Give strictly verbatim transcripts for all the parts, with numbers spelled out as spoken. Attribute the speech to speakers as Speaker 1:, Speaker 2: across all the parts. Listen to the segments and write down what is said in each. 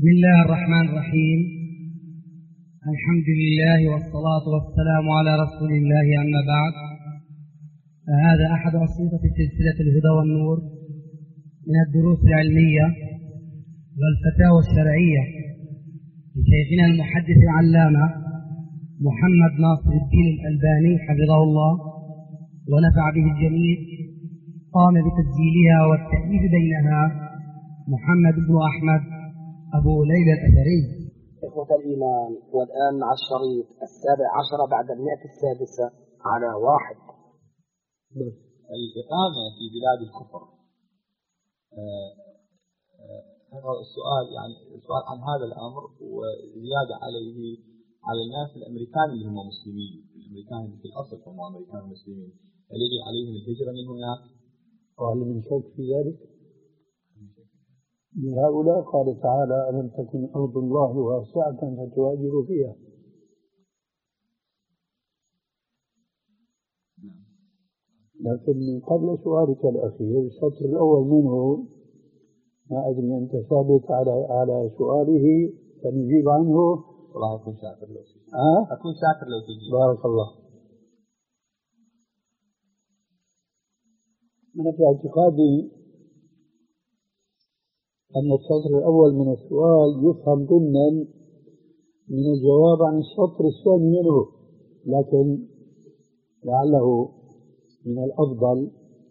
Speaker 1: بسم الله الرحمن الرحيم. الحمد لله والصلاة والسلام على رسول الله، أما بعد، فهذا أحد أصنفة سلسلة الهدى والنور من الدروس العلمية والفتاوى الشرعية لشيخنا المحدث العلامة محمد ناصر الدين الألباني حفظه الله ونفع به الجميع. قام بتسجيلها والتأليف بينها محمد بن أحمد أبو ليلى الأثري.
Speaker 2: إخوة الإيمان، والآن مع الشريط السابع عشر بعد المئة السادسة على واحد.
Speaker 3: الإقامة في بلاد الكفر. هذا آه السؤال يعني السؤال عن هذا الأمر وزيادة عليه على الناس الأمريكان اللي هم مسلمين، الأمريكان في الأصل هم أمريكان مسلمين، هل يجب عليهم الهجرة من هناك؟
Speaker 4: وهل من شك في ذلك؟ لهؤلاء قال تعالى: ألم تكن أرض الله واسعة فتهاجروا فيها. لكن قبل سؤالك الأخير السطر الأول منه ما أدري أنت ثابت على على سؤاله فنجيب عنه.
Speaker 3: والله أكون شاكر لو تجيب.
Speaker 4: أه؟
Speaker 3: أكون شاكر لو تجيب.
Speaker 4: بارك الله. أنا في اعتقادي أن السطر الأول من السؤال يفهم ضمنا من الجواب عن السطر الثاني منه، لكن لعله من الأفضل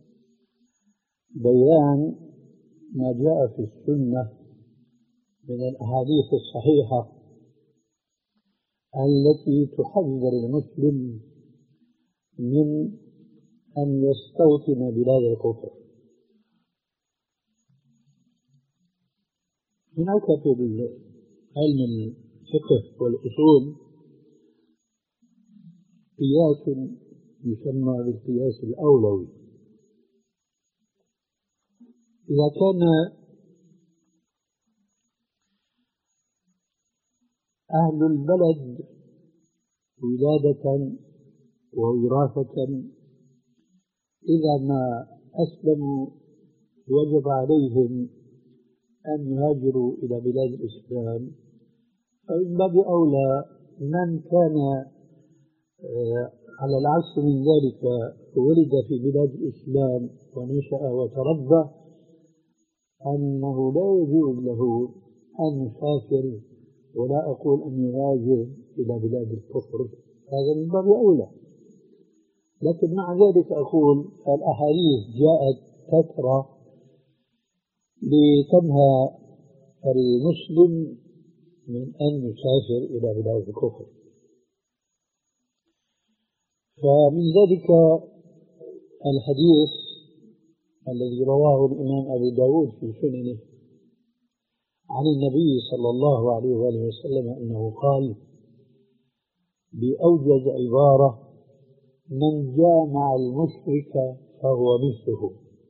Speaker 4: بيان ما جاء في السنة من الأحاديث الصحيحة التي تحذر المسلم من أن يستوطن بلاد الكفر. هناك في علم الفقه والأصول قياس يسمى بالقياس الأولوي. إذا كان أهل البلد ولادة ووراثة إذا ما أسلموا وجب عليهم أن يهاجروا إلى بلاد الإسلام، فمن باب أولى من كان على العكس من ذلك ولد في بلاد الإسلام ونشأ وتربى أنه لا يجوز له أن يسافر، ولا أقول أن يهاجر إلى بلاد الكفر، هذا من باب أولى. لكن مع ذلك أقول الأحاديث جاءت كثرة لتنهى المسلم من أن يسافر إلى بلاد الكفر. فمن ذلك الحديث الذي رواه الإمام أبو داود في سننه عن النبي صلى الله عليه وآله وسلم أنه قال بأوجز عبارة: من جامع المشرك فهو مثله.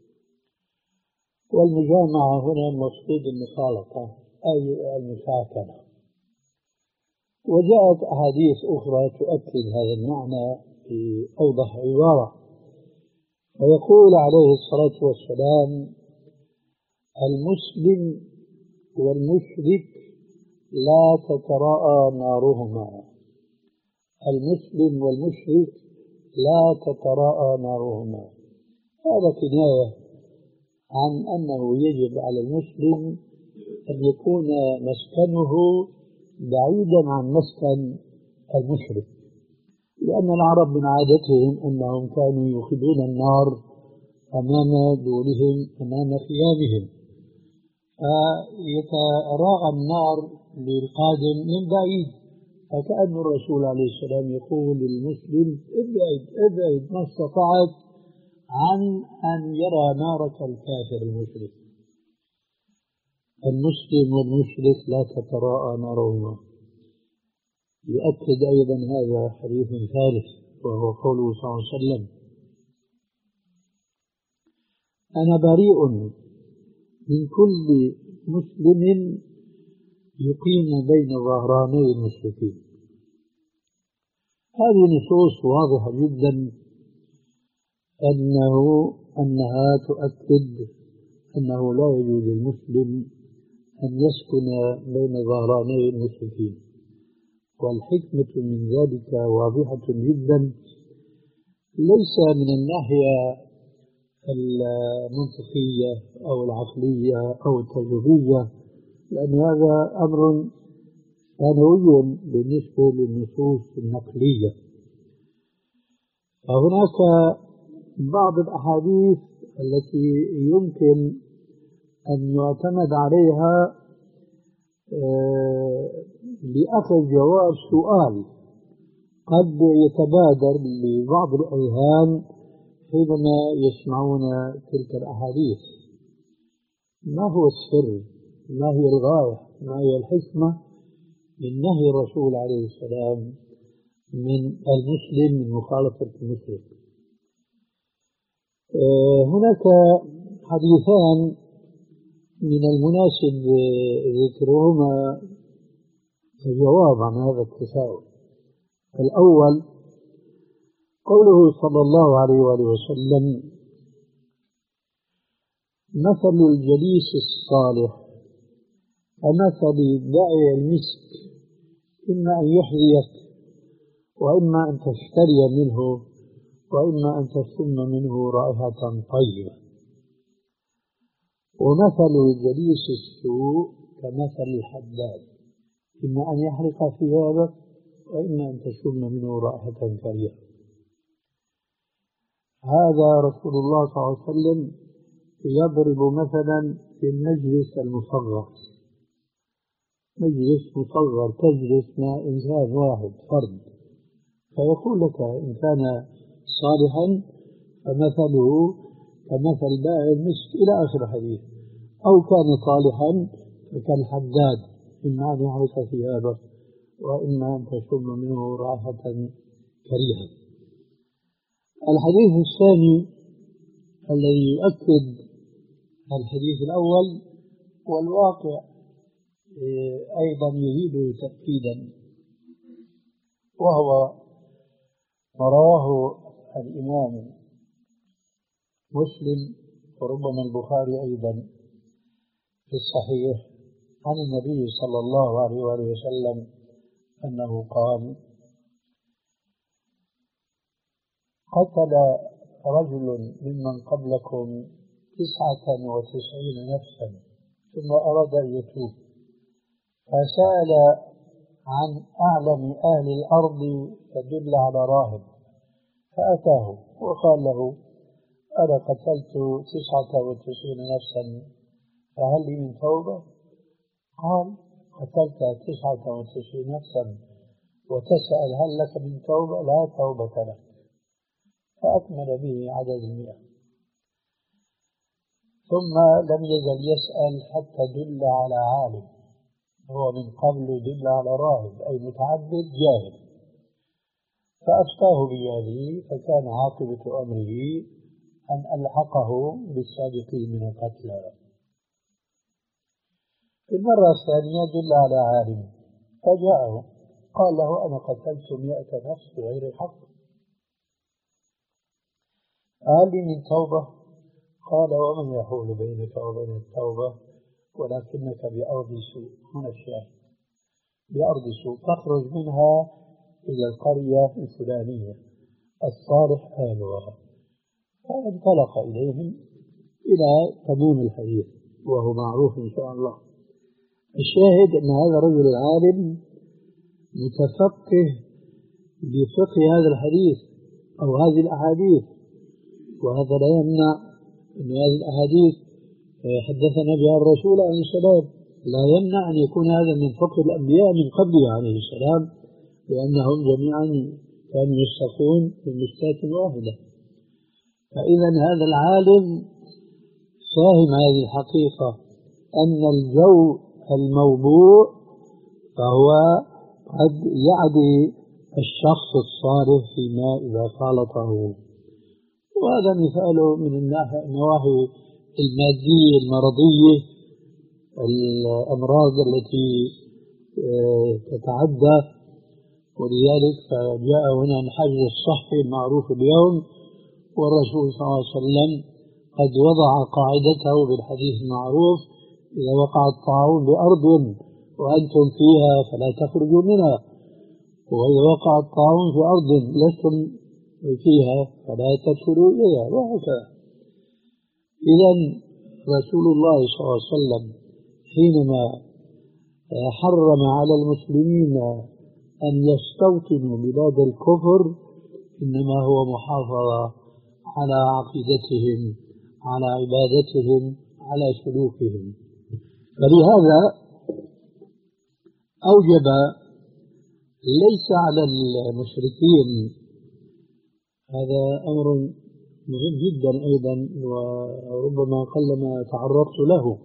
Speaker 4: والمجامعة هنا المقصود المخالطة أي المساكنة. وجاءت أحاديث أخرى تؤكد هذا المعنى في أوضح عبارة، ويقول عليه الصلاة والسلام: المسلم والمشرك لا تتراءى نارهما. المسلم والمشرك لا تتراءى نارهما. هذا كناية عن أنه يجب على المسلم أن يكون مسكنه بعيدا عن مسكن المشرك، لأن العرب من عادتهم أنهم كانوا يوقدون النار أمام دورهم أمام خيامهم، فيتراءى النار للقادم من بعيد، فكأن الرسول عليه السلام يقول للمسلم: ابعد ابعد ما استطعت عن أن يرى نارك الكافر المشرك. المسلم والمشرك لا تتراءى نارهما. يؤكد أيضا هذا حديث ثالث، وهو قوله صلى الله عليه وسلم: أنا بريء من كل مسلم يقيم بين ظهراني المشركين. هذه نصوص واضحة جدا أنه أنها تؤكد أنه لا يجوز للمسلم أن يسكن بين ظهراني المشركين، والحكمة من ذلك واضحة جدا، ليس من الناحية المنطقية أو العقلية أو التجريبية، لأن هذا أمر ثانوي بالنسبة للنصوص النقلية. فهناك بعض الأحاديث التي يمكن أن يعتمد عليها لأخذ جواب سؤال قد يتبادر لبعض الأذهان حينما يسمعون تلك الأحاديث. ما هو السر؟ ما هي الغاية؟ ما هي الحكمة من نهي الرسول عليه السلام من المسلم من مخالفة المشرك؟ هناك حديثان من المناسب ذكرهما الجواب عن هذا التساؤل. الأول قوله صلى الله عليه وآله وسلم: مثل الجليس الصالح كمثل داعي المسك، إما أن يحذيك وإما أن تشتري منه وإما أن تشم منه رائحة طيبة. ومثل الجليس السوء كمثل الحداد، إما أن يحرق ثيابك وإما أن تشم منه رائحة كريهة. هذا رسول الله صلى الله عليه وسلم يضرب مثلا في المجلس المصغر، مجلس مصغر تجلس مع إنسان واحد فرد، فيقول لك إن كان صالحا فمثله كمثل بائع المسك إلى آخر الحديث، أو كان صالحا فكالحداد، إما أن يحرق ثيابه وإما أن تشم منه رائحة كريهة. الحديث الثاني الذي يؤكد الحديث الأول والواقع أيضا يزيد تأكيدا، وهو ما رواه الإمام مسلم وربما البخاري أيضا في الصحيح عن النبي صلى الله عليه وآله وسلم أنه قال: قتل رجل ممن قبلكم تسعة وتسعين نفسا ثم أراد أن يتوب، فسأل عن أعلم أهل الأرض فدل على راهب، فأتاه وقال له: أنا قتلت تسعة وتسعين نفسا فهل لي من توبة؟ قال: قتلت تسعة وتسعين نفسا وتسأل هل لك من توبة؟ لا توبة لك. فأكمل به عدد المئة، ثم لم يزل يسأل حتى دل على عالم، هو من قبل دل على راهب أي متعبد جاهل، فأفتاه بهذه، فكان عاقبة أمره أن ألحقه بالسابقين من القتلى. في المرة الثانية دل على عالم فجاءه قال له: أنا قتلت مئة نفس بغير الحق، هل لي من توبة؟ قال: ومن يحول بينك وبين التوبة ولكنك بأرض سوء. هنا الشاهد: بأرض سوء تخرج منها إلى القرية الفلانية الصالح أهلها. فانطلق إليهم إلى تمام الحديث وهو معروف إن شاء الله. الشاهد أن هذا الرجل العالم متفقه بفقه هذا الحديث أو هذه الأحاديث، وهذا لا يمنع أن هذه الأحاديث حدثنا بها الرسول عليه السلام، لا يمنع أن يكون هذا من فقه الأنبياء من قبله عليه السلام، لأنهم جميعا كانوا يستقون من مشكاة واحدة. فإذا هذا العالم فاهم هذه الحقيقة أن الجو الموضوع فهو قد يعدي الشخص الصالح فيما إذا خالطه. وهذا مثال من النواحي المادية المرضية، الأمراض التي تتعدى، ولذلك فجاء هنا الحجر الصحي المعروف اليوم، والرسول صلى الله عليه وسلم قد وضع قاعدته بالحديث المعروف: إذا وقع الطاعون بأرض وأنتم فيها فلا تخرجوا منها، وإذا وقع الطاعون في أرض لستم فيها فلا تدخلوا إليها، وهكذا. إذا رسول الله صلى الله عليه وسلم حينما حرم على المسلمين أن يستوطنوا بلاد الكفر إنما هو محافظة على عقيدتهم، على عبادتهم، على سلوكهم. فلهذا أوجب ليس على المشركين، هذا أمر مهم جدا أيضا وربما قلما تعرضت له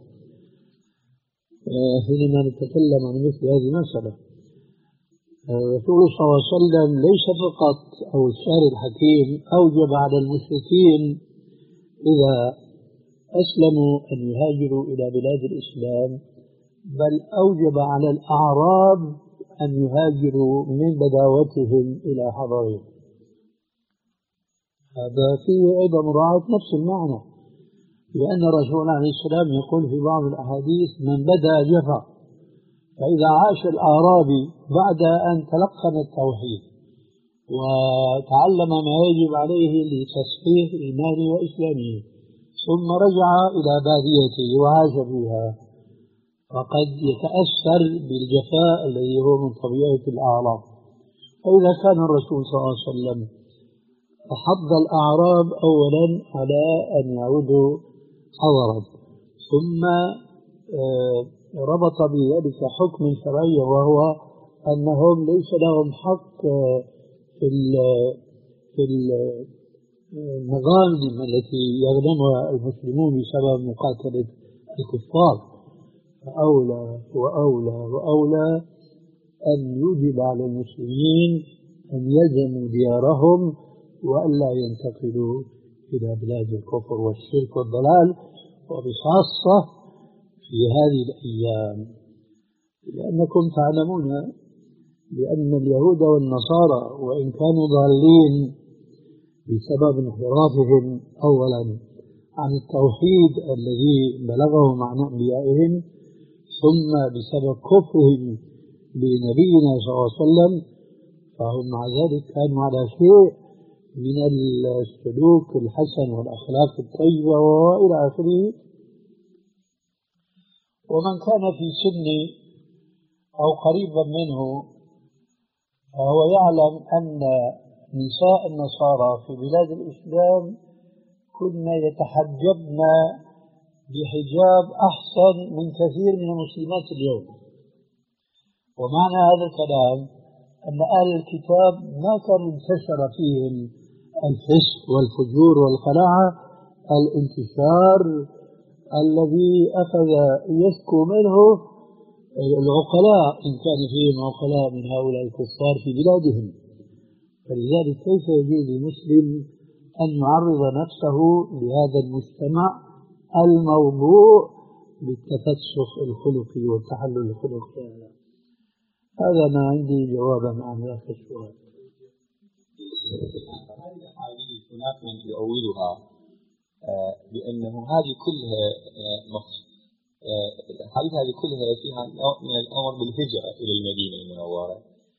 Speaker 4: حينما نتكلم عن مثل هذه المسألة. الرسول صلى الله عليه وسلم ليس فقط أو الشارع الحكيم أوجب على المشركين إذا أسلموا أن يهاجروا إلى بلاد الإسلام، بل أوجب على الأعراب أن يهاجروا من بداوتهم إلى حضرهم. هذا فيه أيضا مراعاة نفس المعنى، لأن الرسول عليه السلام يقول في بعض الأحاديث: من بدأ جفا. فإذا عاش الأعرابي بعد أن تلقن التوحيد وتعلم ما يجب عليه لتصحيح إيمانه وإسلامه ثم رجع إلى باديته وعاش فيها، فقد يتأثر بالجفاء الذي هو من طبيعة الأعراب. فإذا كان الرسول صلى الله عليه وسلم حض الأعراب أولا على أن يعودوا حضرا، ثم ربط بذلك حكم شرعي وهو أنهم ليس لهم حق في في المغانم التي يغنمها المسلمون بسبب مقاتلة الكفار، فأولى وأولى وأولى أن يوجب على المسلمين أن يلزموا ديارهم وألا ينتقلوا إلى بلاد الكفر والشرك والضلال، وبخاصة في هذه الأيام، لأنكم تعلمون بأن اليهود والنصارى وإن كانوا ضالين بسبب انحرافهم أولا عن التوحيد الذي بلغهم عن أنبيائهم، ثم بسبب كفرهم بنبينا صلى الله عليه وسلم، فهم مع ذلك كانوا على شيء من السلوك الحسن والأخلاق الطيبة وإلى آخره. ومن كان في سن أو قريبا منه فهو يعلم أن نساء النصارى في بلاد الإسلام كن يتحجبن بحجاب أحسن من كثير من المسلمات اليوم. ومعنى هذا الكلام أن أهل الكتاب ما كان انتشر فيهم الفسق والفجور والخلاعة الانتشار الذي أخذ يشكو منه العقلاء، إن كان فيهم عقلاء من هؤلاء الكفار في بلادهم. فلذلك كيف يجوز للمسلم أن يعرض نفسه لهذا المجتمع الموضوع بالتفسخ الخلقي والتحلل الخلقي؟ هذا ما عندي جوابا عن هذا السؤال.
Speaker 3: هذه الأحاديث هناك من يؤولها بأنه هذه كلها الأحاديث هذه كلها فيها نوع من الأمر بالهجرة إلى المدينة المنورة،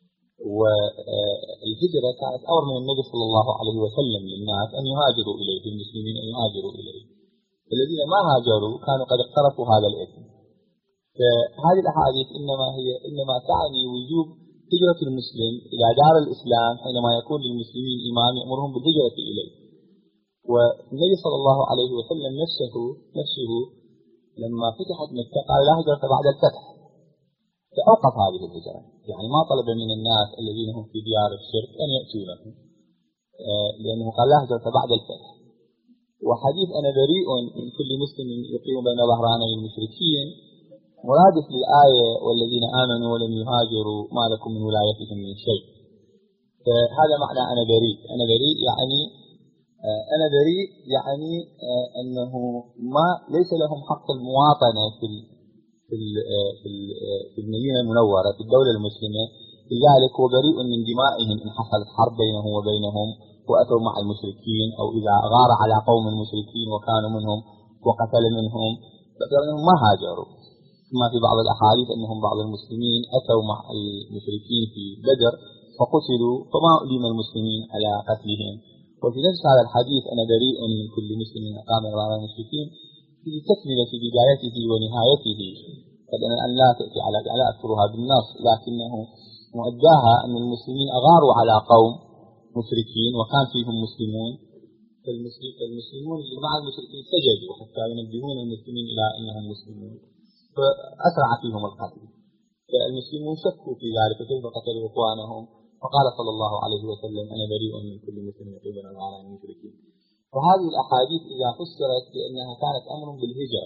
Speaker 3: والهجرة كانت أمر من النبي صلى الله عليه وسلم للناس أن يهاجروا إليه، المسلمين أن يهاجروا إليه، الذين ما هاجروا كانوا قد اقترفوا هذا الإثم. فهذه الأحاديث إنما هي إنما تعني وجوب هجرة المسلم إلى دار الإسلام حينما يكون للمسلمين إمام يأمرهم بالهجرة إليه. والنبي صلى الله عليه وسلم نفسه نفسه لما فتحت مكة قال لا هجرة بعد الفتح، فأوقف هذه الهجرة، يعني ما طلب من الناس الذين هم في ديار الشرك أن يأتونه، لأنه قال لا هجرة بعد الفتح. وحديث أنا بريء من كل مسلم يقيم بين ظهراني المشركين مرادف للآية والذين آمنوا ولم يهاجروا ما لكم من ولايتهم من شيء. فهذا معنى أنا بريء. أنا بريء يعني أنا بريء يعني أنه ما ليس لهم حق المواطنة في في في المدينة المنورة في الدولة المسلمة، لذلك هو بريء من دمائهم إن حصلت حرب بينه وبينهم وأتوا مع المشركين، أو إذا غار على قوم المشركين وكانوا منهم وقتل منهم فإنهم ما هاجروا. كما في بعض الأحاديث أنهم بعض المسلمين أتوا مع المشركين في بدر فقتلوا فما أليم المسلمين على قتلهم. وفي نفس هذا الحديث أنا بريء من كل مسلم أقام على المشركين في تكملة بدايته ونهايته. قد أنا أن لا تأتي على لا أذكرها بالنص، لكنه مؤداها أن المسلمين أغاروا على قوم مشركين وكان فيهم مسلمون، فالمسلمون اللي مع المشركين سجدوا حتى ينبهون المسلمين إلى أنهم مسلمون، فأسرع فيهم القتل. فالمسلمون شكوا في ذلك كيف قتلوا إخوانهم، فقال صلى الله عليه وسلم أنا بريء من كل مسلم يقيم على المشركين. وهذه الأحاديث إذا فسرت بأنها كانت أمر بالهجرة،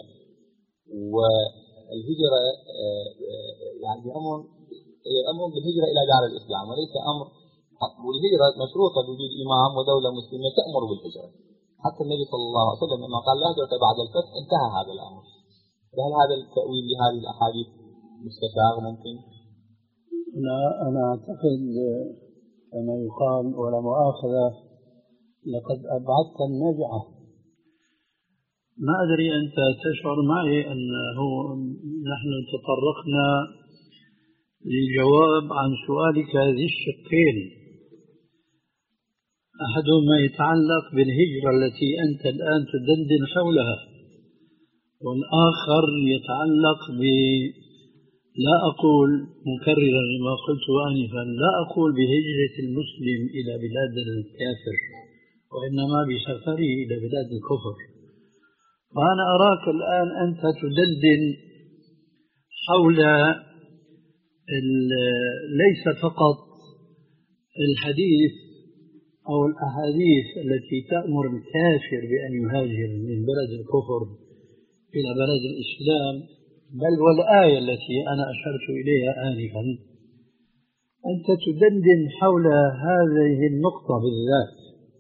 Speaker 3: والهجرة يعني أمر أمر بالهجرة إلى دار الإسلام وليس أمر، والهجرة مشروطة بوجود إمام ودولة مسلمة تأمر بالهجرة. حتى النبي صلى الله عليه وسلم لما قال لا هجرة بعد الفتح انتهى هذا الأمر. هل هذا التأويل لهذه الأحاديث مستساغ ممكن؟
Speaker 4: لا، أنا أعتقد كما يقال ولا مؤاخذة لقد أبعدت النجعة. ما أدري أنت تشعر معي أنه نحن تطرقنا لجواب عن سؤالك ذي الشقين، أحدهما يتعلق بالهجرة التي أنت الآن تدندن حولها، والآخر يتعلق ب لا أقول مكررا لما قلت آنفا، لا أقول بهجرة المسلم إلى بلاد الكافر، وإنما بسفره إلى بلاد الكفر. وأنا أراك الآن أنت تدندن حول ليس فقط الحديث أو الأحاديث التي تأمر الكافر بأن يهاجر من بلد الكفر إلى بلد الإسلام، بل والآية التي أنا أشرت إليها آنفا. أنت تدندن حول هذه النقطة بالذات.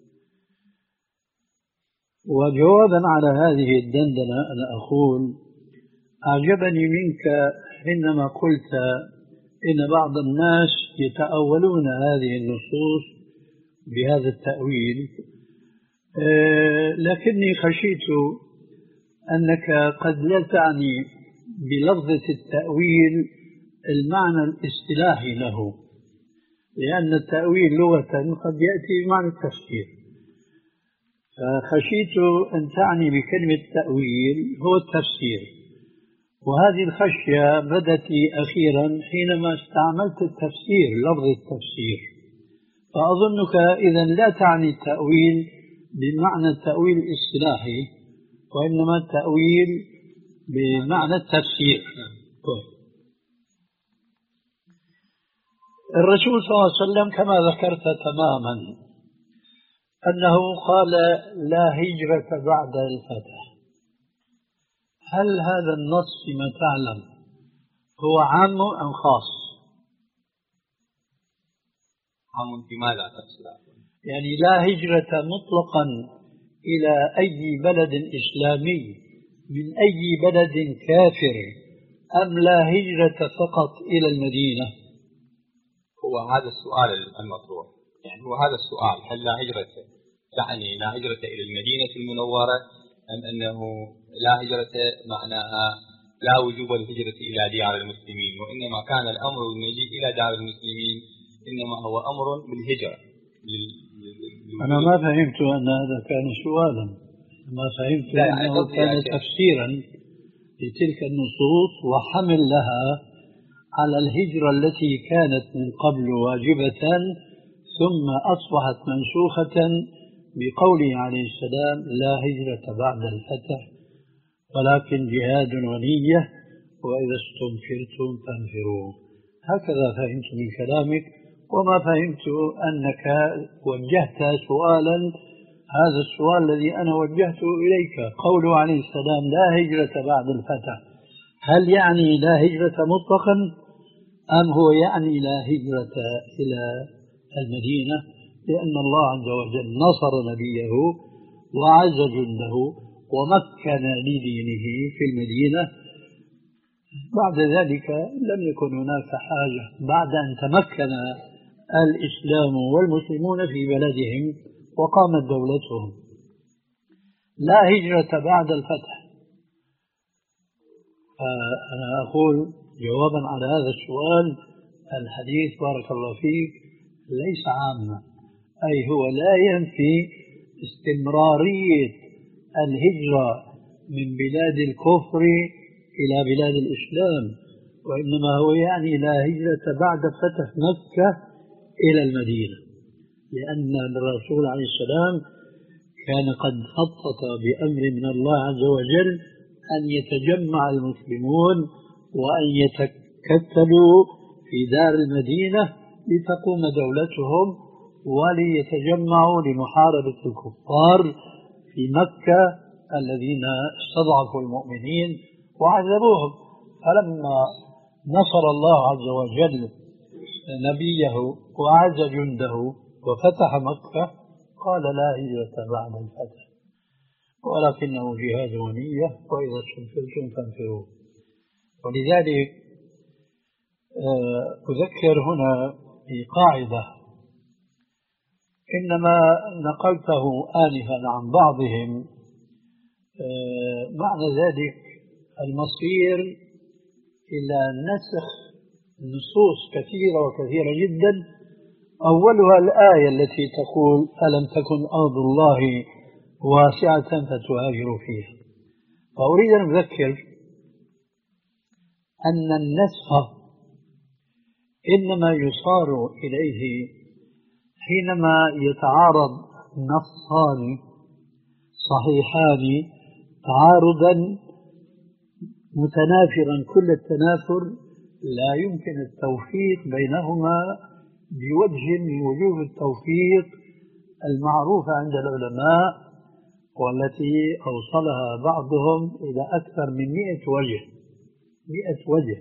Speaker 4: وجوابا على هذه الدندنة أنا أقول أعجبني منك حينما قلت إن بعض الناس يتأولون هذه النصوص بهذا التأويل، أه لكني خشيت أنك قد لا تعني بلفظة التأويل المعنى الاصطلاحي له، لأن التأويل لغة قد يأتي بمعنى التفسير، فخشيت أن تعني بكلمة تأويل هو التفسير. وهذه الخشية بدت لي أخيرا حينما استعملت التفسير، لفظ التفسير، فأظنك إذا لا تعني التأويل بمعنى التأويل الاصطلاحي، وإنما التأويل بمعنى التفسير. الرسول صلى الله عليه وسلم كما ذكرت تماما أنه قال لا هجرة بعد الفتح. هل هذا النص فيما تعلم هو عام أم خاص؟
Speaker 3: عام في ماذا تفسير؟
Speaker 4: يعني لا هجرة مطلقا إلى أي بلد إسلامي من أي بلد كافر، أم لا هجرة فقط إلى المدينة؟
Speaker 3: هو هذا السؤال المطروح، يعني هو هذا السؤال، هل لا هجرة تعني لا هجرة إلى المدينة المنورة، أم أنه لا هجرة معناها لا وجوب الهجرة إلى ديار المسلمين، وإنما كان الأمر بالمجيء إلى دار المسلمين إنما هو أمر بالهجرة.
Speaker 4: أنا ما فهمت أن هذا كان سؤالا، ما فهمت أنه كان تفسيرا لتلك النصوص وحمل لها على الهجرة التي كانت من قبل واجبة ثم أصبحت منسوخة بقوله عليه السلام لا هجرة بعد الفتح ولكن جهاد ونية وإذا استنفرتم فانفروا. هكذا فهمت من كلامك، وما فهمت أنك وجهت سؤالا، هذا السؤال الذي أنا وجهته إليك، قوله عليه السلام لا هجرة بعد الفتح، هل يعني لا هجرة مطلقا أم هو يعني لا هجرة إلى المدينة؟ لأن الله عز وجل نصر نبيه وعز جنده ومكن لدينه في المدينة، بعد ذلك لم يكن هناك حاجة بعد أن تمكن الإسلام والمسلمون في بلدهم وقامت دولتهم. لا هجرة بعد الفتح أنا أقول جوابا على هذا السؤال: الحديث بارك الله فيك ليس عاما، أي هو لا ينفي استمرارية الهجرة من بلاد الكفر إلى بلاد الإسلام، وإنما هو يعني لا هجرة بعد فتح مكة إلى المدينة، لأن الرسول عليه السلام كان قد خطط بأمر من الله عز وجل أن يتجمع المسلمون وأن يتكتلوا في دار المدينة لتقوم دولتهم وليتجمعوا لمحاربة الكفار في مكة الذين استضعفوا المؤمنين وعذبوهم. فلما نصر الله عز وجل نبيه وأعز جنده وفتح مكة قال: لا هجرة بعد الفتح ولكنه جهاد ونية، وإذا استنفرتم فانفروا. ولذلك أذكر هنا بقاعدة إنما نقلته آنفا عن بعضهم، معنى ذلك المصير إلى نسخ نصوص كثيرة وكثيرة جدا، أولها الآية التي تقول: ألم تكن أرض الله واسعة فتهاجروا فيها. فأريد أن أذكر أن النسخ إنما يصار إليه حينما يتعارض نصان صحيحان تعارضا متنافرا كل التنافر، لا يمكن التوفيق بينهما بوجه من وجوه التوفيق المعروفة عند العلماء، والتي أوصلها بعضهم إلى أكثر من مئة وجه مئة وجه.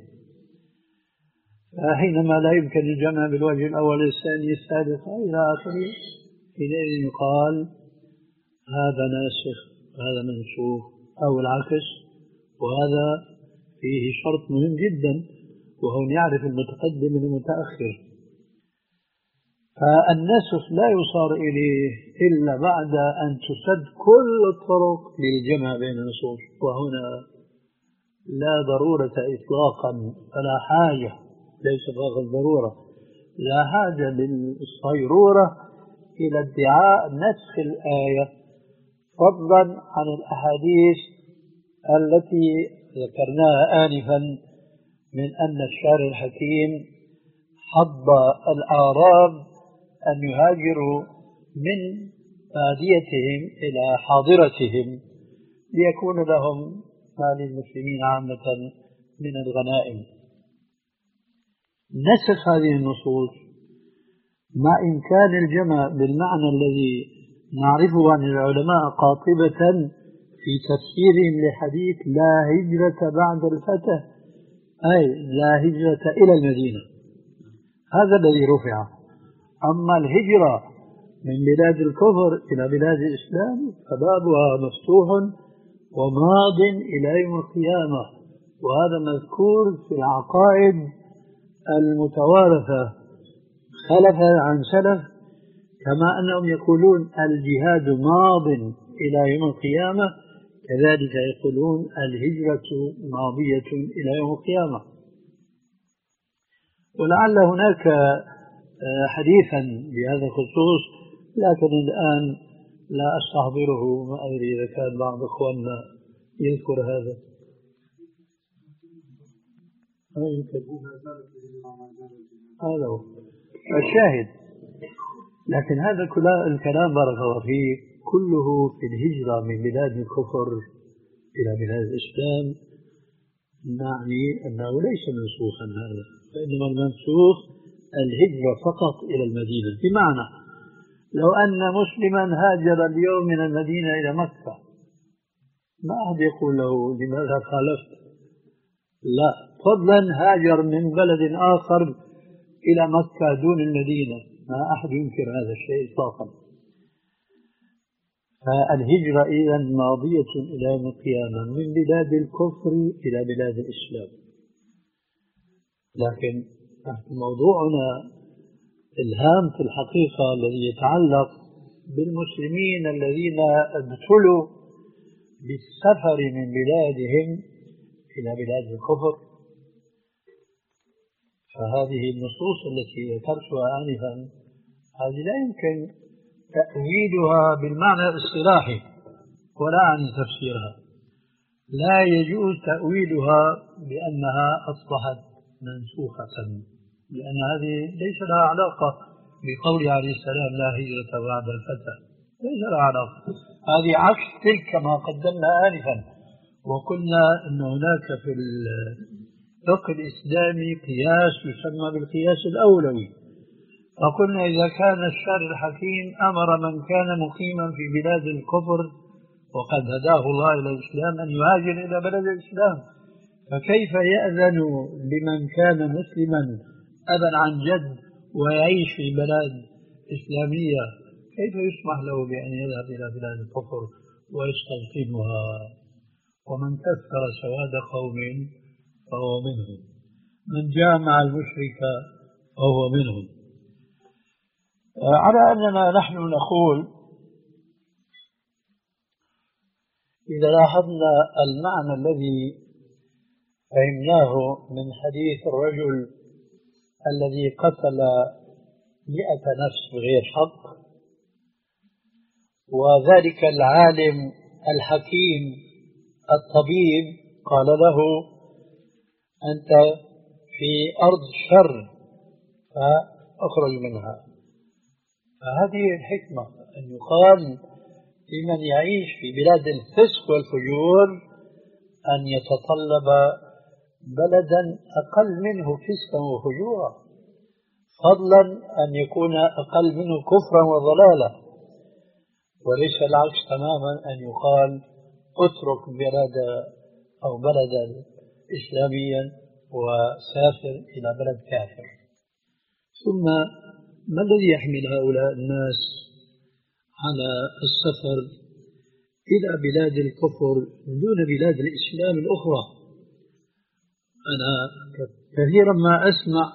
Speaker 4: حينما لا يمكن الجمع بالوجه الأول الثاني الثالث إلى آخره، حينئذ يقال هذا ناسخ وهذا منسوخ أو العكس. وهذا فيه شرط مهم جدا، وهو أن يعرف المتقدم من المتأخر. فالنسخ لا يصار إليه إلا بعد أن تسد كل الطرق للجمع بين النصوص، وهنا لا ضرورة إطلاقا ولا حاجة، ليس فقط ضرورة، لا حاجة للصيرورة إلى ادعاء نسخ الآية، فضلا عن الأحاديث التي ذكرناها آنفا من أن الشارع الحكيم حض الأعراب أن يهاجروا من باديتهم إلى حاضرتهم ليكون لهم ما للمسلمين عامة من الغنائم. نسخ هذه النصوص مع إمكان الجمع بالمعنى الذي نعرفه عن العلماء قاطبة في تفسيرهم لحديث لا هجرة بعد الفتح، أي لا هجرة إلى المدينة، هذا الذي رفع. أما الهجرة من بلاد الكفر إلى بلاد الإسلام فبابها مفتوح وماض إلى يوم القيامة، وهذا مذكور في العقائد المتوارثة خلفا عن سلف، كما أنهم يقولون الجهاد ماض إلى يوم القيامة، كذلك يقولون الهجرة ماضية إلى يوم القيامة. ولعل هناك حديثا بهذا الخصوص، لكن الآن لا أستحضره، ما أدري إذا كان بعض إخواننا يذكر هذا. هذا هو الشاهد. لكن هذا كل الكلام بارك الله فيه كله في الهجرة من بلاد الكفر إلى بلاد الإسلام، نعني أنه ليس منسوخا هذا، فإنما المنسوخ الهجرة فقط إلى المدينة. بمعنى لو أن مسلما هاجر اليوم من المدينة إلى مكة، ما أحد يقول له لماذا خالفت، لا، فضلا هاجر من بلد آخر إلى مكة دون المدينة، ما أحد ينكر هذا الشيء إطلاقا. فالهجرة إذا ماضية إلى يوم القيامة من بلاد الكفر إلى بلاد الإسلام. لكن موضوعنا الهام في الحقيقة الذي يتعلق بالمسلمين الذين ابتلوا بالسفر من بلادهم إلى بلاد الكفر، فهذه النصوص التي ذكرتها آنفا هذه لا يمكن تأويلها بالمعنى الاصطلاحي ولا عن تفسيرها. لا يجوز تأويلها بأنها أصبحت منسوخة، لأن هذه ليس لها علاقة بقول عليه السلام لا هجرة بعد الفتح، ليس لها علاقة. هذه عكس تلك ما قدمنا آنفا، وقلنا أن هناك في الفقه الإسلامي قياس يسمى بالقياس الأولوي، فقلنا إذا كان الشارع الحكيم أمر من كان مقيما في بلاد الكفر وقد هداه الله إلى الإسلام أن يهاجر إلى بلد الإسلام، فكيف يأذن لمن كان مسلما أبا عن جد ويعيش في بلاد إسلامية، كيف يسمح له بأن يذهب إلى بلاد الكفر ويستوطنها؟ ومن كثر سواد قوم فهو منهم، من جامع المشرك فهو منهم. على أننا نحن نقول إذا لاحظنا المعنى الذي فهمناه من حديث الرجل الذي قتل مئة نفس بغير حق، وذلك العالم الحكيم الطبيب قال له أنت في أرض شر فأخرج منها، فهذه الحكمة أن يقال لمن يعيش في بلاد الفسق والفجور أن يتطلب بلدا أقل منه فسقا وفجورا، فضلا أن يكون أقل منه كفرا وضلالا، وليس العكس تماما أن يقال اترك بلد أو بلدا إسلاميا وسافر إلى بلد كافر. ثم ما الذي يحمل هؤلاء الناس على السفر إلى بلاد الكفر دون بلاد الإسلام الأخرى؟ أنا كثيرا ما أسمع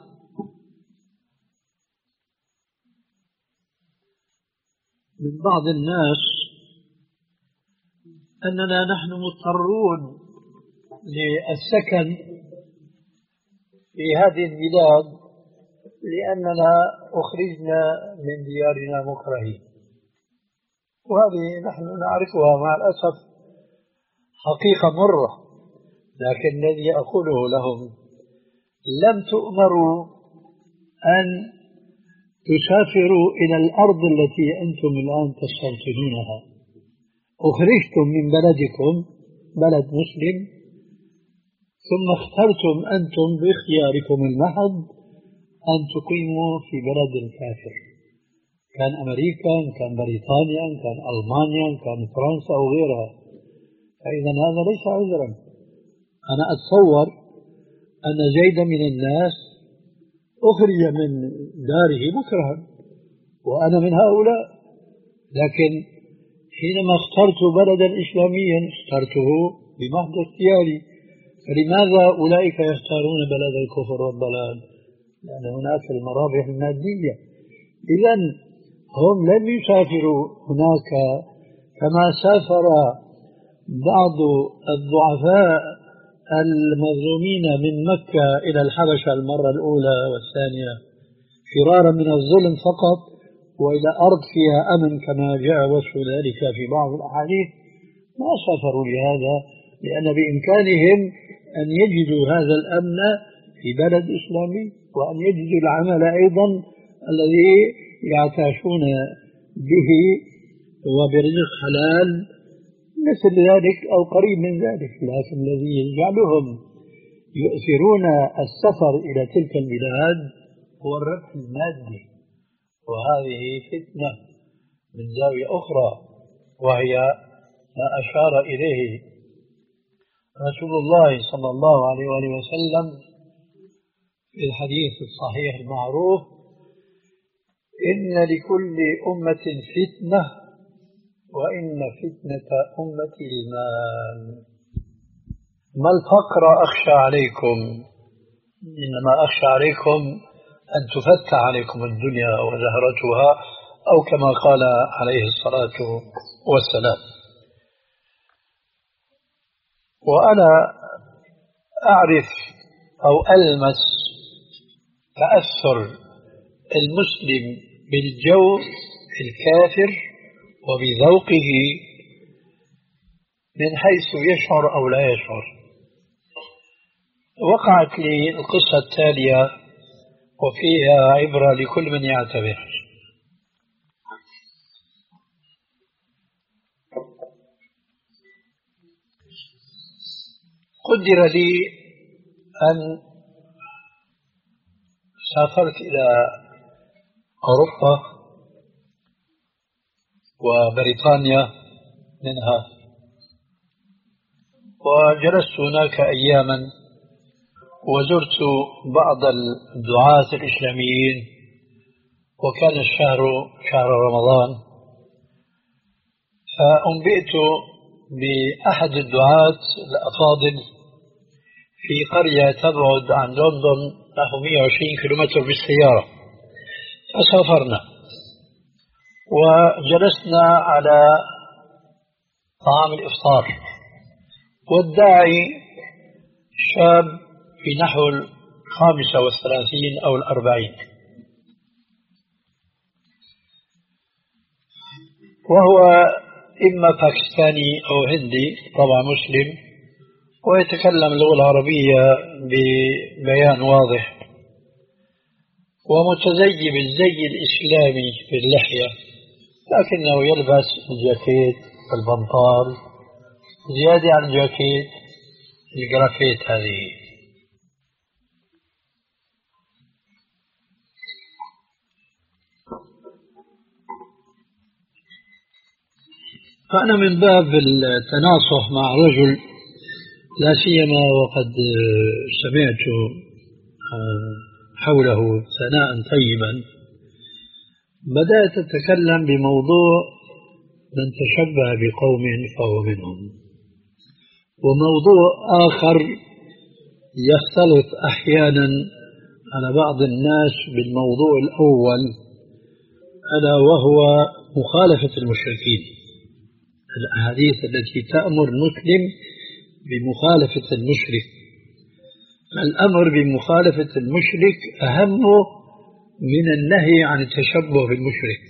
Speaker 4: من بعض الناس أننا نحن مضطرون للسكن في هذه البلاد لأننا أخرجنا من ديارنا مكرهين، وهذه نحن نعرفها مع الأسف حقيقة مرة، لكن الذي أقوله لهم لم تؤمروا أن تسافروا إلى الأرض التي أنتم الآن تستوطنونها، أخرجتم من بلدكم بلد مسلم ثم اخترتم أنتم باختياركم المحض أن تقيموا في بلد الكافر، كان أمريكا، كان بريطانيا، كان ألمانيا، كان فرنسا أو غيرها، فإذا هذا ليس عذرا. أنا أتصور أن زيدا من الناس أخرج من داره مكرها وأنا من هؤلاء، لكن حينما اخترت بلدا إسلاميا اخترته بمحض اختياري، فلماذا أولئك يختارون بلد الكفر والضلال؟ لأن هناك المرابح المادية. إذن هم لم يسافروا هناك كما سافر بعض الضعفاء المظلومين من مكة إلى الحبشة المرة الأولى والثانية فرارا من الظلم فقط وإلى أرض فيها أمن كما جاء وصف ذلك في بعض الأحاديث. ما سافروا لهذا، لأن بإمكانهم أن يجدوا هذا الأمن في بلد إسلامي وأن يجدوا العمل أيضا الذي يعتاشون به وبرزق حلال مثل ذلك أو قريب من ذلك، لكن الذي يجعلهم يؤثرون السفر إلى تلك البلاد هو الربح المادي، وهذه فتنة من زاوية أخرى، وهي ما أشار إليه رسول الله صلى الله عليه وآله وسلم في الحديث الصحيح المعروف: إن لكل أمة فتنة وإن فتنة أمتي المال. ما الفقر أخشى عليكم، إنما أخشى عليكم أن تفتح عليكم الدنيا وزهرتها، أو كما قال عليه الصلاة والسلام. وأنا أعرف أو ألمس تأثر المسلم بالجو الكافر وبذوقه من حيث يشعر أو لا يشعر. وقعت لي القصة التالية وفيها عبرة لكل من يعتبر. قدر لي أن سافرت إلى أوروبا وبريطانيا منها، وجلست هناك أياما وزرت بعض الدعاة الإسلاميين، وكان الشهر شهر رمضان، فأنبئت بأحد الدعاة الأفاضل في قرية تبعد عن لندن نحو مئة وعشرين كيلومتر بالسيارة، فسافرنا وجلسنا على طعام الإفطار، والداعي شاب في نحو الخامسة والثلاثين أو الأربعين، وهو إما باكستاني أو هندي، طبعا مسلم، ويتكلم اللغة العربية ببيان واضح، ومتزي بالزي الإسلامي باللحية، لكنه يلبس الجاكيت والبنطال، زيادة عن الجاكيت الجرافيت هذه. فأنا من باب التناصح مع رجل، لا سيما وقد سمعت حوله ثناء طيبا، بدأت أتكلم بموضوع من تشبه بقوم فهو منهم، وموضوع آخر يختلط أحيانا على بعض الناس بالموضوع الأول، ألا وهو مخالفة المشركين. الأحاديث التي تأمر المسلم بمخالفة المشرك، الأمر بمخالفة المشرك أهم من النهي عن التشبه بالمشرك،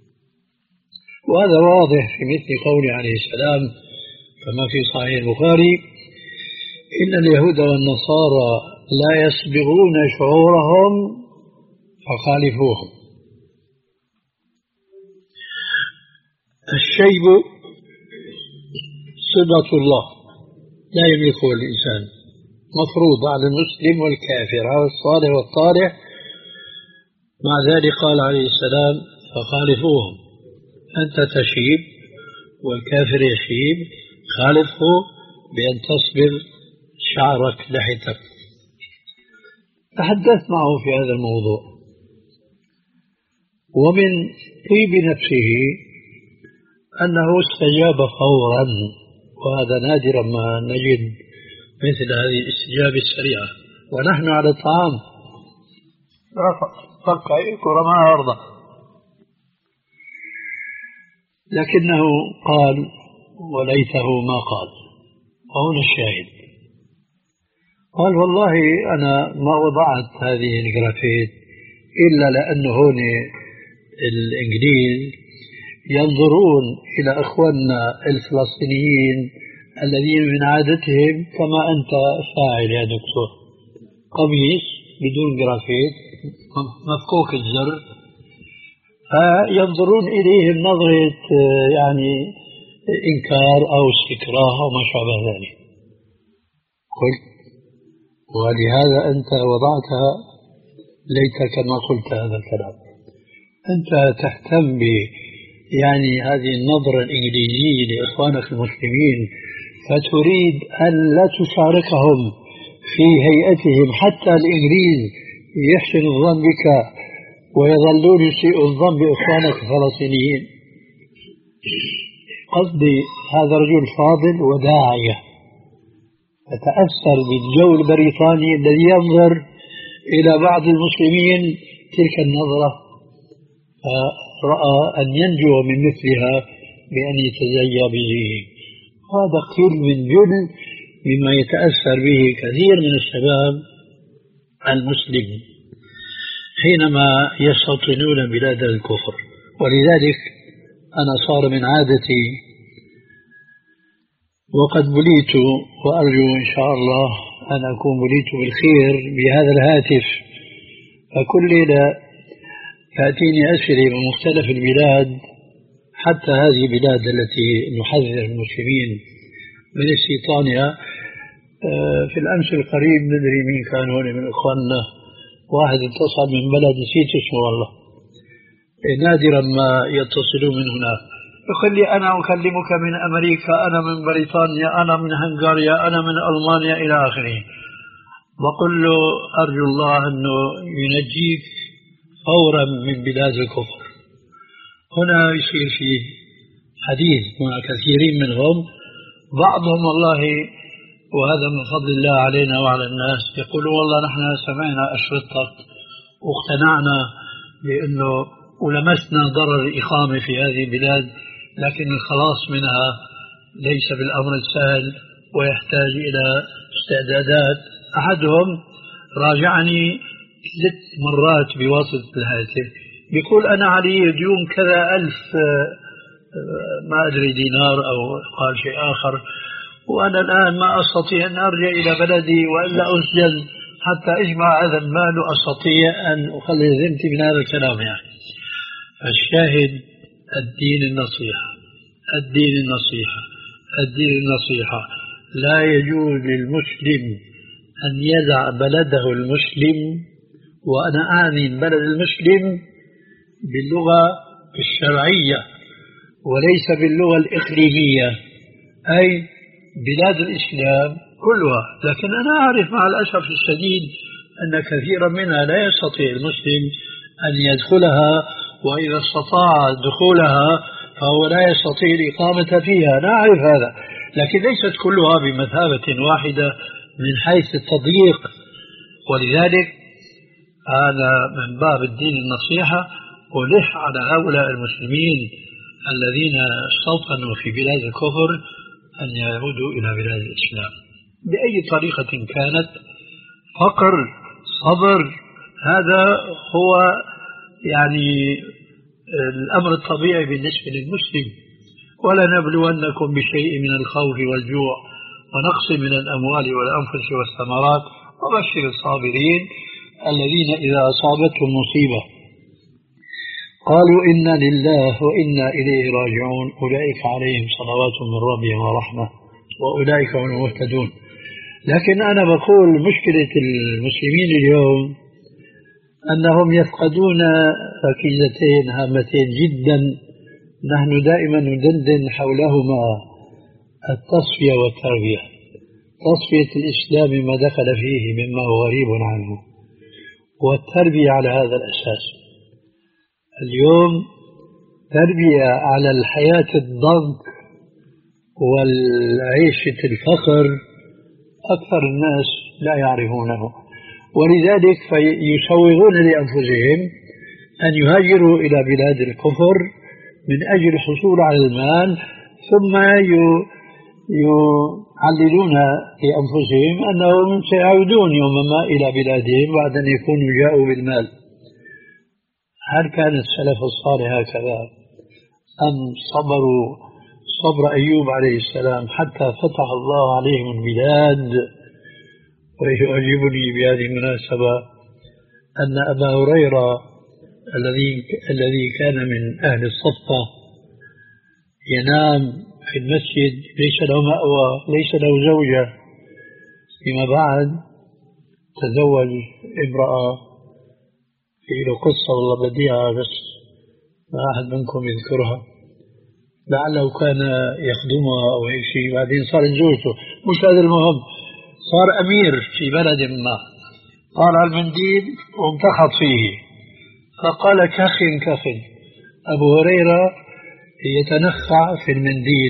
Speaker 4: وهذا واضح في مثل قوله عليه السلام كما في صحيح البخاري: إن اليهود والنصارى لا يسبغون شعورهم فخالفوهم. الشيب صبغة الله لا يملكه الإنسان، مفروض على المسلم والكافر، على الصالح والطالح. مع ذلك قال عليه السلام: فخالفوهم. أنت تشيب والكافر يشيب، خالفه بأن تصبر شعرك لحيتك. تحدثت معه في هذا الموضوع، ومن طيب نفسه أنه استجاب فورا، وهذا نادرا ما نجد مثل هذه الاستجابة السريعة، ونحن على الطعام رفع كرة ما أرضى. لكنه قال وليته ما قال، وهنا الشاهد. قال: والله أنا ما وضعت هذه الجرافيت إلا لأنه هون الإنجليز ينظرون إلى أخواننا الفلسطينيين الذين من عادتهم كما أنت فاعل يا دكتور، قميص بدون جرافيت مفكوك الزر، فينظرون إليهم نظرة يعني إنكار أو استكراه أو ما شابه ذلك. قلت: ولهذا أنت وضعتها، ليتك ما قلت هذا الكلام. أنت تهتم ب يعني هذه النظرة الإنجليزية لإخوانك المسلمين، فتريد أن لا تشاركهم في هيئتهم، حتى الإنجليز يحسن الظن بك ويظلون يسيء الظن بإخوانك الفلسطينيين. قصدي هذا رجل فاضل وداعية، فتأثر بالجو البريطاني الذي ينظر إلى بعض المسلمين تلك النظرة، رأى أن ينجو من مثلها بأن يتزيى به. هذا قيل من جل مما يتأثر به كثير من الشباب المسلم حينما يستوطنون بلاد الكفر. ولذلك أنا صار من عادتي وقد بليت، وأرجو إن شاء الله أن أكون بليت بالخير بهذا الهاتف، فكل ليلة تأتيني أسئلة من مختلف البلاد، حتى هذه البلاد التي نحذر المسلمين من استيطانها. في الأمس القريب ندري مين كان هون من إخواننا، واحد اتصل من بلد نسيت اسمه والله، نادرا ما يتصلون من هناك، يقول لي أنا أكلمك من أمريكا، أنا من بريطانيا، أنا من هنغاريا، أنا من ألمانيا إلى آخره. بقول له أرجو الله أنه ينجيك فورا من بلاد الكفر. هنا يصير فيه حديث مع كثيرين منهم، بعضهم والله وهذا من فضل الله علينا وعلى الناس يقولوا والله نحن سمعنا أشرطتك واقتنعنا بأنه ولمسنا ضرر الإقامة في هذه البلاد، لكن الخلاص منها ليس بالأمر السهل ويحتاج إلى استعدادات. أحدهم راجعني ست مرات بواسطة الهاتف بيقول أنا علي ديون كذا ألف ما أدري دينار أو قال شيء آخر، وأنا الآن ما أستطيع أن أرجع إلى بلدي وإلا أسجن حتى أجمع هذا المال وأستطيع أن أخلص ذمتي من هذا الكلام. يعني الشاهد الدين النصيحة، الدين النصيحة، الدين النصيحة. لا يجوز للمسلم أن يدع بلده المسلم، وأنا أعني بلد المسلم باللغة الشرعية وليس باللغة الإقليمية، أي بلاد الإسلام كلها. لكن أنا أعرف مع الأسف الشديد أن كثيرا منها لا يستطيع المسلم أن يدخلها، وإذا استطاع دخولها فهو لا يستطيع الإقامة فيها. أنا أعرف هذا، لكن ليست كلها بمثابة واحدة من حيث التضييق. ولذلك هذا من باب الدين النصيحة، ألح على هؤلاء المسلمين الذين استوطنوا في بلاد الكفر أن يعودوا إلى بلاد الإسلام بأي طريقة كانت. فقر، صبر، هذا هو يعني الأمر الطبيعي بالنسبة للمسلم. ولنبلونكم بشيء من الخوف والجوع ونقص من الأموال والأنفس والثمرات وبشر الصابرين الذين إذا أصابتهم مصيبة قالوا إنا لله وإنا إليه راجعون أولئك عليهم صلوات من ربهم ورحمة وأولئك هم المهتدون. لكن أنا بقول مشكلة المسلمين اليوم أنهم يفقدون ركيزتين هامتين جدا نحن دائما ندندن حولهما: التصفية والتربية. تصفية الإسلام ما دخل فيه مما هو غريب عنه، والتربية على هذا الأساس. اليوم تربية على الحياة الضنك والعيشة الفقر أكثر الناس لا يعرفونه، ولذلك فيسوغون لأنفسهم أن يهاجروا إلى بلاد الكفر من أجل الحصول على المال، ثم يعللون لأنفسهم أنهم سيعودون يوما ما إلى بلادهم بعد أن يكونوا جاءوا بالمال. هل كان السلف الصالح هكذا أم صبروا صبر أيوب عليه السلام حتى فتح الله عليهم البلاد؟ ويعجبني بهذه المناسبة أن أبا هريرة الذي الذي كان من أهل الصفة ينام في المسجد، ليس له مأوى، ليس له زوجة، فيما بعد تزوج امرأة في له قصة والله بديعة، بس ما أحد منكم يذكرها، لعله كان يخدمها أو أي شيء، بعدين صار زوجته، مش هذا المهم، صار أمير في بلد ما، طالع المنديل وانتخط فيه فقال كخ كخ. أبو هريرة يتنخع في المنديل،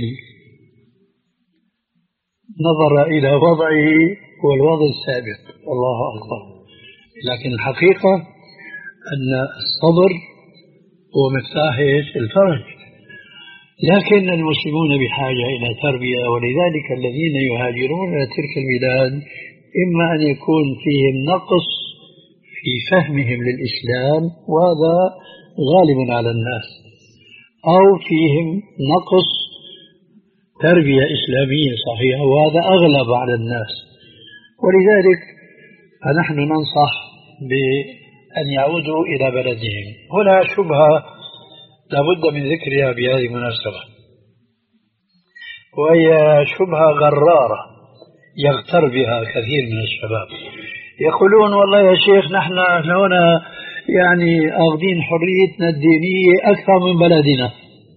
Speaker 4: نظر إلى وضعه والوضع السابق، الله أكبر. لكن الحقيقة أن الصبر هو مفتاح الفرج. لكن المسلمون بحاجة إلى تربية، ولذلك الذين يهاجرون إلى تلك البلاد إما أن يكون فيهم نقص في فهمهم للإسلام، وهذا غالب على الناس، أو فيهم نقص تربية إسلامية صحيحة، وهذا أغلب على الناس. ولذلك فنحن ننصح بأن يعودوا إلى بلدهم. هنا شبهة لابد من ذكرها بهذه المناسبة، وهي شبهة غرارة يغتر بها كثير من الشباب. يقولون والله يا شيخ نحن هنا يعني أخذين حريتنا الدينية أكثر من بلدنا،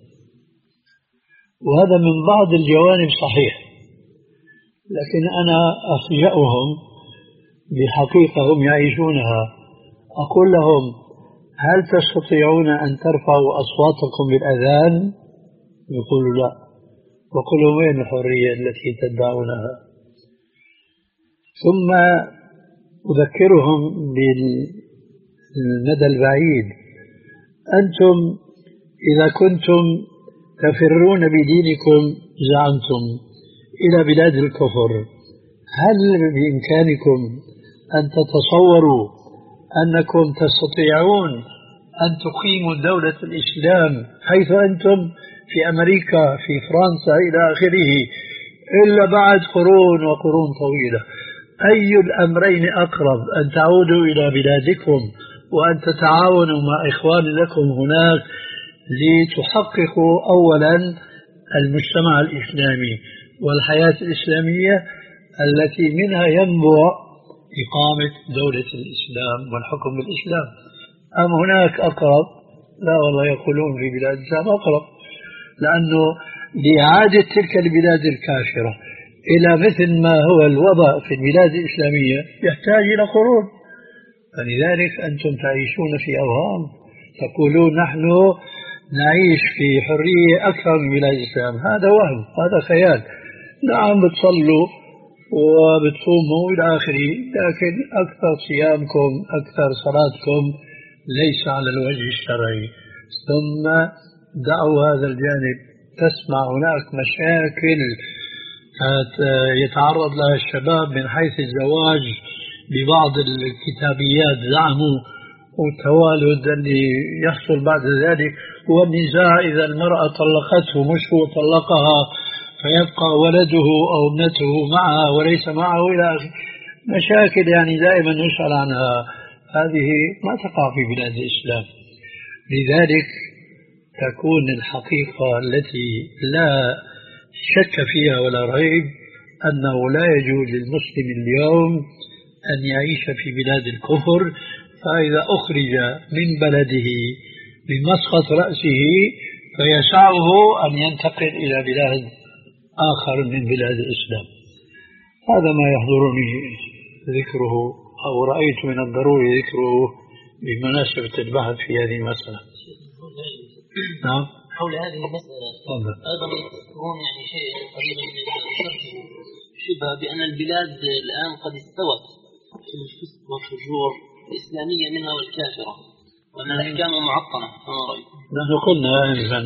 Speaker 4: وهذا من بعض الجوانب صحيح، لكن أنا أفجأهم بحقيقة هم يعيشونها. أقول لهم هل تستطيعون أن ترفعوا أصواتكم بالأذان؟ يقولوا لا. وقل وين الحرية التي تدعونها؟ ثم أذكرهم بالمدى البعيد. أنتم إذا كنتم تفرون بدينكم زعمتم إلى بلاد الكفر، هل بإمكانكم أن تتصوروا أنكم تستطيعون أن تقيموا دولة الإسلام حيث أنتم في أمريكا في فرنسا إلى آخره إلا بعد قرون وقرون طويلة؟ أي الأمرين أقرب، أن تعودوا إلى بلادكم وأن تتعاونوا مع إخوان لكم هناك لتحققوا أولا المجتمع الإسلامي والحياة الإسلامية التي منها ينبع إقامة دولة الإسلام والحكم بالإسلام، أم هناك أقرب؟ لا والله يقولون في بلاد الإسلام أقرب، لأنه لإعادة تلك البلاد الكافرة إلى مثل ما هو الوضع في البلاد الإسلامية يحتاج إلى قرون. فلذلك أنتم تعيشون في أوهام، تقولون نحن نعيش في حرية أكثر من بلاد الإسلام، هذا وهم، هذا خيال. نعم بتصلوا وبتصوموا إلى آخره، لكن أكثر صيامكم أكثر صلاتكم ليس على الوجه الشرعي. ثم دعوا هذا الجانب. تسمع هناك مشاكل يتعرض لها الشباب من حيث الزواج ببعض الكتابيات زعموا، والتوالد اللي يحصل بعد ذلك، والنزاع إذا المرأة طلقته مش هو طلقها فيبقى ولده أو ابنته معها وليس معه إلى آخره. مشاكل يعني دائما نسأل عنها، هذه ما تقع في بلاد الإسلام. لذلك تكون الحقيقة التي لا شك فيها ولا ريب أنه لا يجوز للمسلم اليوم أن يعيش في بلاد الكفر، فإذا أخرج من بلده بمسقط رأسه فيسعه أن ينتقل إلى بلاد آخر من بلاد الإسلام. هذا ما يحضرني ذكره أو رأيت من الضروري ذكره بمناسبة البحث في هذه المسألة. نعم.
Speaker 5: حول هذه المسألة أيضا يذكرون يعني شيء قريبا من شبه بأن البلاد الآن قد استوت في الفسق والفجور الإسلامية منها والكافرة، وأن الأحكام معطلة. فما رأيك؟
Speaker 4: نحن قلنا آنفا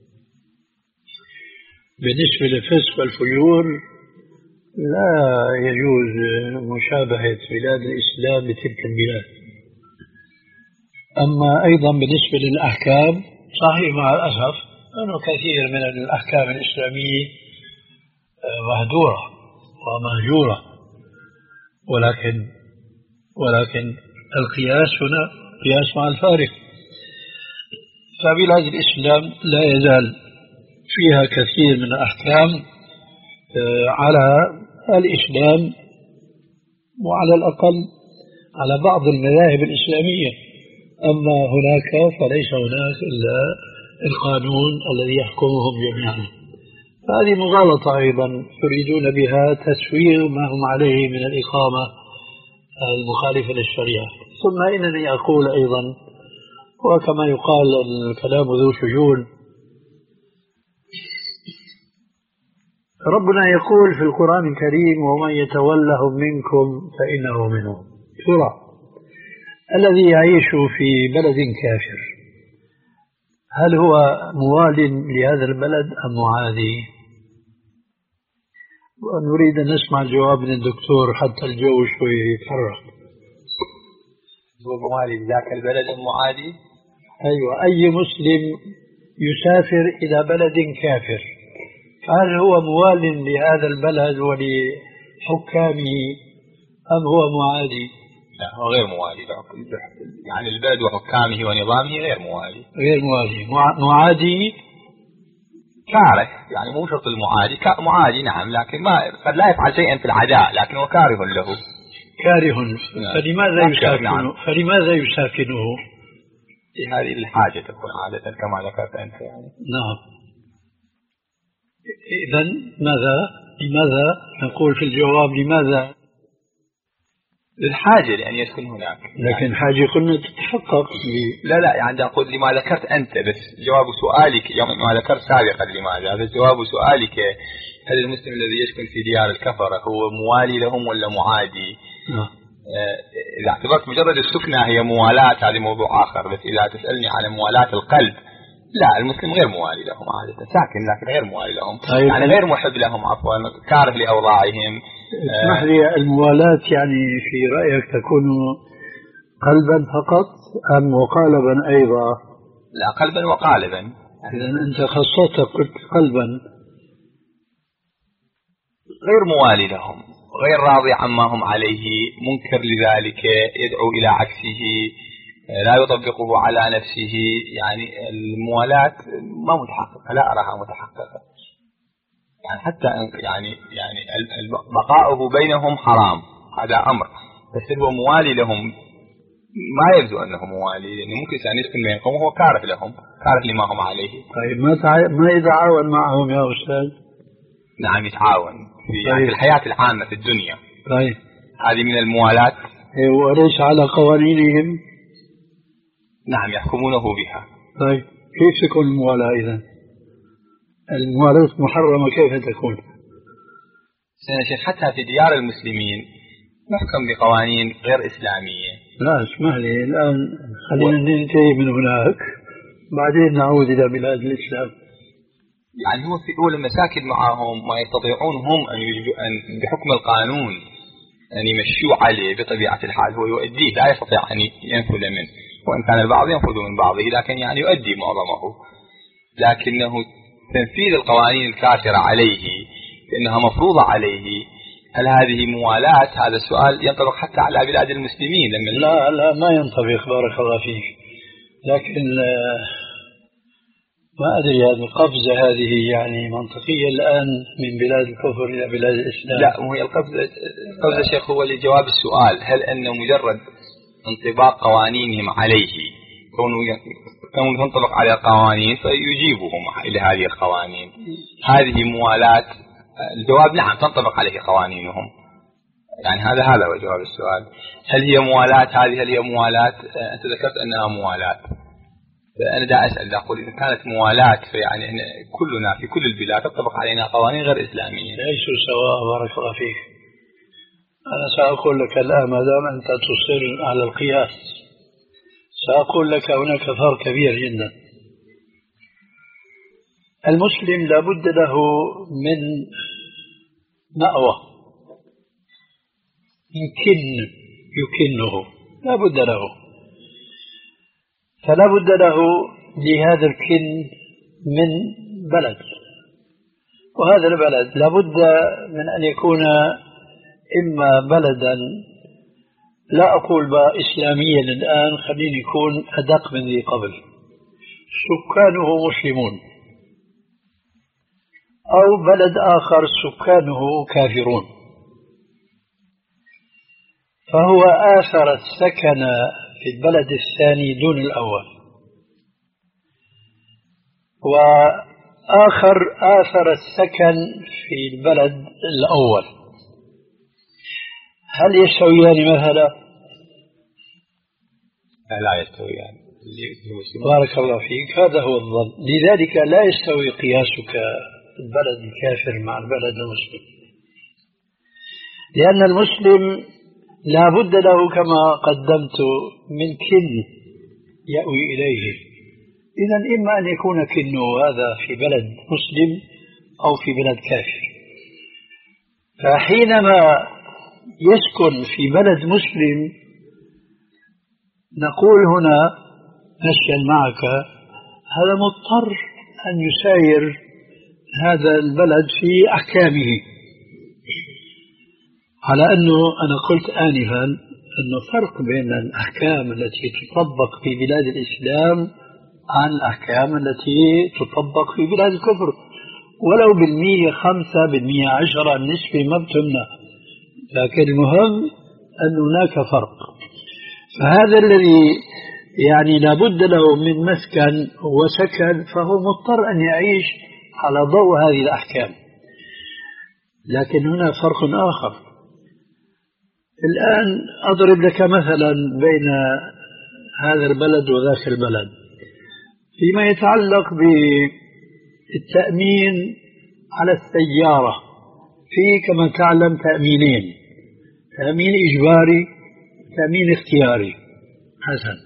Speaker 4: بالنسبة للفسق والفجور لا يجوز مشابهة بلاد الإسلام بتلك البلاد. أما أيضا بالنسبة للأحكام صحيح مع الأسف أنه كثير من الأحكام الإسلامية مهدورة ومهجورة، ولكن ولكن القياس هنا قياس مع الفارق. فبلاد الإسلام لا يزال فيها كثير من الأحكام على الإسلام، وعلى الأقل على بعض المذاهب الإسلامية. أما هناك فليس هناك إلا القانون الذي يحكمهم جميعا. هذه مغالطة أيضا يريدون بها تسويغ ما هم عليه من الإقامة المخالفة للشريعة. ثم إنني أقول أيضا، وكما يقال الكلام ذو شجون، ربنا يقول في القرآن الكريم ومن يتولهم منكم فإنه منهم. ترى الذي يعيش في بلد كافر هل هو موال لهذا البلد أم معادي؟ نريد أن نسمع جواب من الدكتور حتى الجو شوي يتحرك.
Speaker 3: هو موالي لذاك البلد أم معادي؟
Speaker 4: أيوة، أي مسلم يسافر إلى بلد كافر هل هو موال لهذا البلد ولحكامه أم هو معادي؟
Speaker 3: لا، هو غير موالي، يعني البلد وحكامه ونظامه غير موالي.
Speaker 4: غير موالي. معادي
Speaker 3: كاره، يعني مو شرط المعادي، معادي نعم، لكن ما قد لا يفعل شيئا في العداء لكنه كاره له.
Speaker 4: كاره. فلماذا يساكنه؟ نعم. فلماذا يساكنه؟
Speaker 3: في هذه الحاجة تكون عادة كما ذكرت أنت يعني.
Speaker 4: نعم. إذن ماذا؟ لماذا نقول في الجواب لماذا؟
Speaker 3: للحاجة لأن يسكن هناك.
Speaker 4: لكن يعني حاجة قلنا تتحقق.
Speaker 3: لا لا، يعني أقول لما ذكرت أنت، بس جواب سؤالك ما ذكرت سابقا لماذا، بس جواب سؤالك هل المسلم الذي يسكن في ديار الكفرة هو موالي لهم ولا معادي؟
Speaker 4: آه.
Speaker 3: إذا اعتبرت مجرد السكنة هي موالاة هذا موضوع آخر، بس إذا تسألني على موالاة القلب لا، المسلم غير موالي لهم عادة، ساكن لكن غير موالي لهم. طيب. يعني غير محب لهم، عفوا، كاره لأوضاعهم.
Speaker 4: اسمح لي، الموالاة يعني في رأيك تكون قلبا فقط أم وقالبا أيضا؟
Speaker 3: لا، قلبا وقالبا.
Speaker 4: إذا أنت خصصت قلت قلبا.
Speaker 3: غير موالي لهم، غير راضي عما هم عليه، منكر لذلك، يدعو إلى عكسه، لا يطبقه على نفسه. يعني الموالاة ما متحققة، لا أراها متحققة. يعني حتى يعني يعني بقاؤه بينهم حرام، هذا أمر، بس هو موالي لهم ما يبدو أنه موالي، لأنه ممكن أن يسكن بينهم وهو كاره لهم، كاره لما هم عليه.
Speaker 4: طيب ما تع... ما يتعاون معهم يا أستاذ؟
Speaker 3: نعم يتعاون في, يعني في الحياة العامة في الدنيا.
Speaker 4: طيب
Speaker 3: هذه من الموالاة.
Speaker 4: وليس على قوانينهم؟
Speaker 3: نعم يحكمونه بها.
Speaker 4: طيب كيف تكون الموالاة إذن؟ الموالاة محرمة كيف تكون؟
Speaker 3: سيدنا شيخ، حتى في ديار المسلمين نحكم بقوانين غير إسلامية.
Speaker 4: لا اسمح لي الآن خلينا و... ننتهي من هناك بعدين نعود إلى بلاد الإسلام.
Speaker 3: يعني هو في أول المساكن معهم ما يستطيعون هم أن, يجب... أن بحكم القانون أن يمشوا عليه بطبيعة الحال، هو يؤديه، لا يستطيع أن ينفذ منه، وإن كان البعض ينفذ من بعضه لكن يعني يؤدي معظمه، لكنه تنفيذ القوانين الكافرة عليه لأنها مفروضة عليه. هل هذه موالاة؟ هذا السؤال ينطبق حتى على بلاد المسلمين. لما
Speaker 4: لا لا ما ينطبق، بارك الله فيك، لكن ما أدري هذه القفزة هذه يعني منطقية الآن من بلاد الكفر إلى بلاد الإسلام.
Speaker 3: لا، وهي القفزة القفزة شيخ هو لجواب السؤال، هل أنه مجرد انطباق قوانينهم عليه كونه تنطبق على القوانين فيجيبهم إلى هذه القوانين، هذه موالاة؟ الجواب نعم تنطبق عليه قوانينهم. يعني هذا هذا هو جواب السؤال، هل هي موالاة هذه؟ هل هي موالاة؟ أنت ذكرت أنها موالاة، فأنا دا أسأل دا أقول إذا كانت موالاة فيعني كلنا في كل البلاد تطبق علينا قوانين غير إسلامية.
Speaker 4: ليسوا سواء، بارك الله فيك. أنا سأقول لك الآن ما دام أنت تصر على القياس سأقول لك هناك فرق كبير جدا. المسلم لابد له من مأوى يمكن يكنه، لابد له، فلا بد له لهذا الكن من بلد، وهذا البلد لابد من أن يكون إما بلدا، لا أقول بقى إسلاميا الآن، خليني يكون أدق من ذي قبل، سكانه مسلمون، أو بلد آخر سكانه كافرون، فهو آثر السكن في البلد الثاني دون الأول، وآخر آثر السكن في البلد الأول. هل يستويان مثلا؟
Speaker 3: لا يستويان.
Speaker 4: بارك الله فيك، هذا هو الظن. لذلك لا يستوي قياسك البلد الكافر مع البلد المسلم، لأن المسلم لا بد له كما قدمت من كن يأوي إليه، إذا إما أن يكون كأنه هذا في بلد مسلم أو في بلد كافر. فحينما يسكن في بلد مسلم نقول هنا مشيا معك هذا مضطر أن يساير هذا البلد في أحكامه، على أنه أنا قلت آنفا أنه فرق بين الأحكام التي تطبق في بلاد الإسلام عن الأحكام التي تطبق في بلاد الكفر، ولو بالمية خمسة بالمية عشرة النسبة ما بتمنع، لكن المهم أن هناك فرق. فهذا الذي يعني لابد له من مسكن وسكن فهو مضطر أن يعيش على ضوء هذه الأحكام. لكن هنا فرق آخر. الآن أضرب لك مثلا بين هذا البلد وذاك البلد فيما يتعلق بالتأمين على السيارة. في كما تعلم تأمينين، تأمين إجباري، تأمين اختياري. حسن،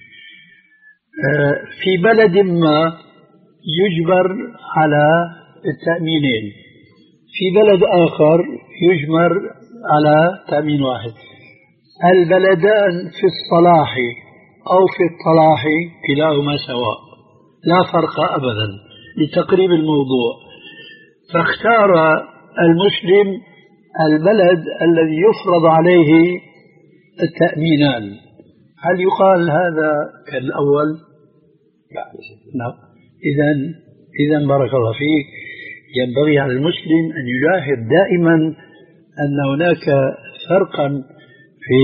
Speaker 4: في بلد ما يجبر على التأمينين، في بلد آخر يجبر على تأمين واحد. البلدان في الصلاح أو في الطلاح كلاهما سواء، لا فرق أبدا لتقريب الموضوع. فاختار المسلم البلد الذي يفرض عليه التأمينان. هل يقال هذا كالأول؟ لا. نعم. إذن إذن بارك الله فيك، ينبغي على المسلم أن يلاحظ دائما أن هناك فرقا في،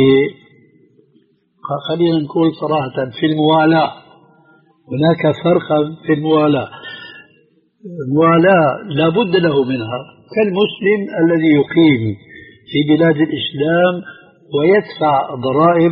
Speaker 4: خلينا نقول صراحة، في الموالاة. هناك فرقا في الموالاة. الموالاة لا بد له منها، كالمسلم الذي يقيم في بلاد الإسلام ويدفع ضرائب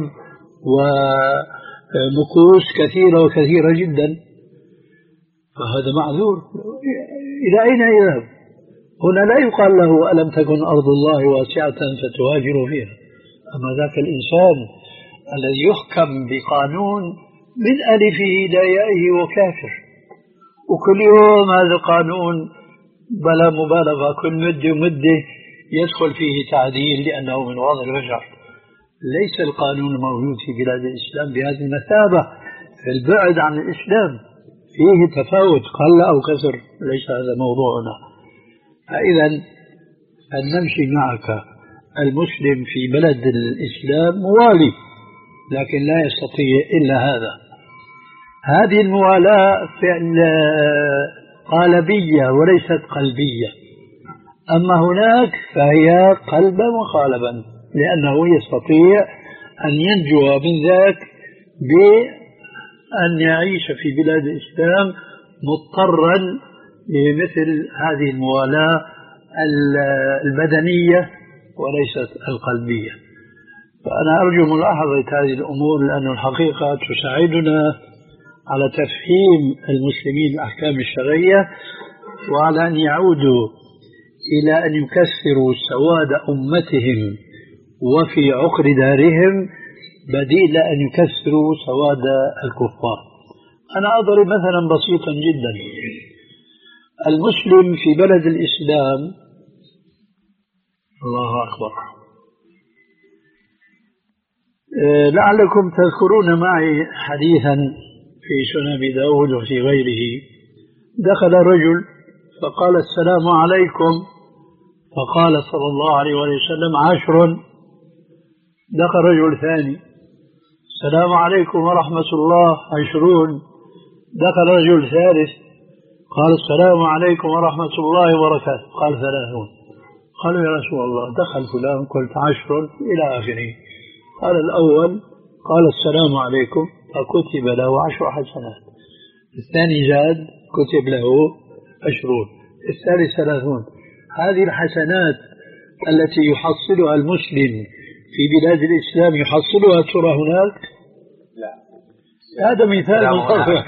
Speaker 4: ومكوس كثيرة وكثيرة جدا، فهذا معذور. إلى أين يذهب؟ هنا لا يقال له ألم تكن أرض الله واسعة فتهاجروا فيها. أما ذاك الإنسان الذي يحكم بقانون من ألفه إلى يائه وكافر، وكل يوم هذا قانون بلا مبالغة كل مدة ومدة يدخل فيه تعديل لأنه من وضع البشر. ليس القانون الموجود في بلاد الإسلام بهذه المثابة في البعد عن الإسلام، فيه تفاوت قل أو كثر، ليس هذا موضوعنا. فإذا فلنمشي معك المسلم في بلد الإسلام موالي، لكن لا يستطيع إلا هذا. هذه الموالاة فعل قالبية وليست قلبية، أما هناك فهي قلبا وقالبا، لأنه يستطيع أن ينجو من ذاك بأن يعيش في بلاد الإسلام مضطرا لمثل هذه الموالاة البدنية وليست القلبية. فأنا أرجو ملاحظة هذه الأمور، لأن الحقيقة تساعدنا على تفهيم المسلمين الأحكام الشرعية، وعلى أن يعودوا إلى أن يكسروا سواد أمتهم وفي عقر دارهم بديل أن يكسروا سواد الكفار. أنا أضرب مثلا بسيطا جدا. المسلم في بلد الإسلام، الله أكبر، لعلكم تذكرون معي حديثا في سنن أبي داود وفي غيره. دخل رجل فقال السلام عليكم، فقال صلى الله عليه وسلم عشر. دخل رجل ثاني، السلام عليكم ورحمة الله عشرون. دخل رجل ثالث قال السلام عليكم ورحمة الله وبركاته، قال ثلاثون. قالوا يا رسول الله دخل فلان قلت عشر إلى آخره. قال الأول قال السلام عليكم فكتب له عشر حسنات، الثاني زاد كتب له عشرون، الثالث ثلاثون. هذه الحسنات التي يحصلها المسلم في بلاد الإسلام يحصلها ترى هناك؟ لا. هذا مثال مصغر.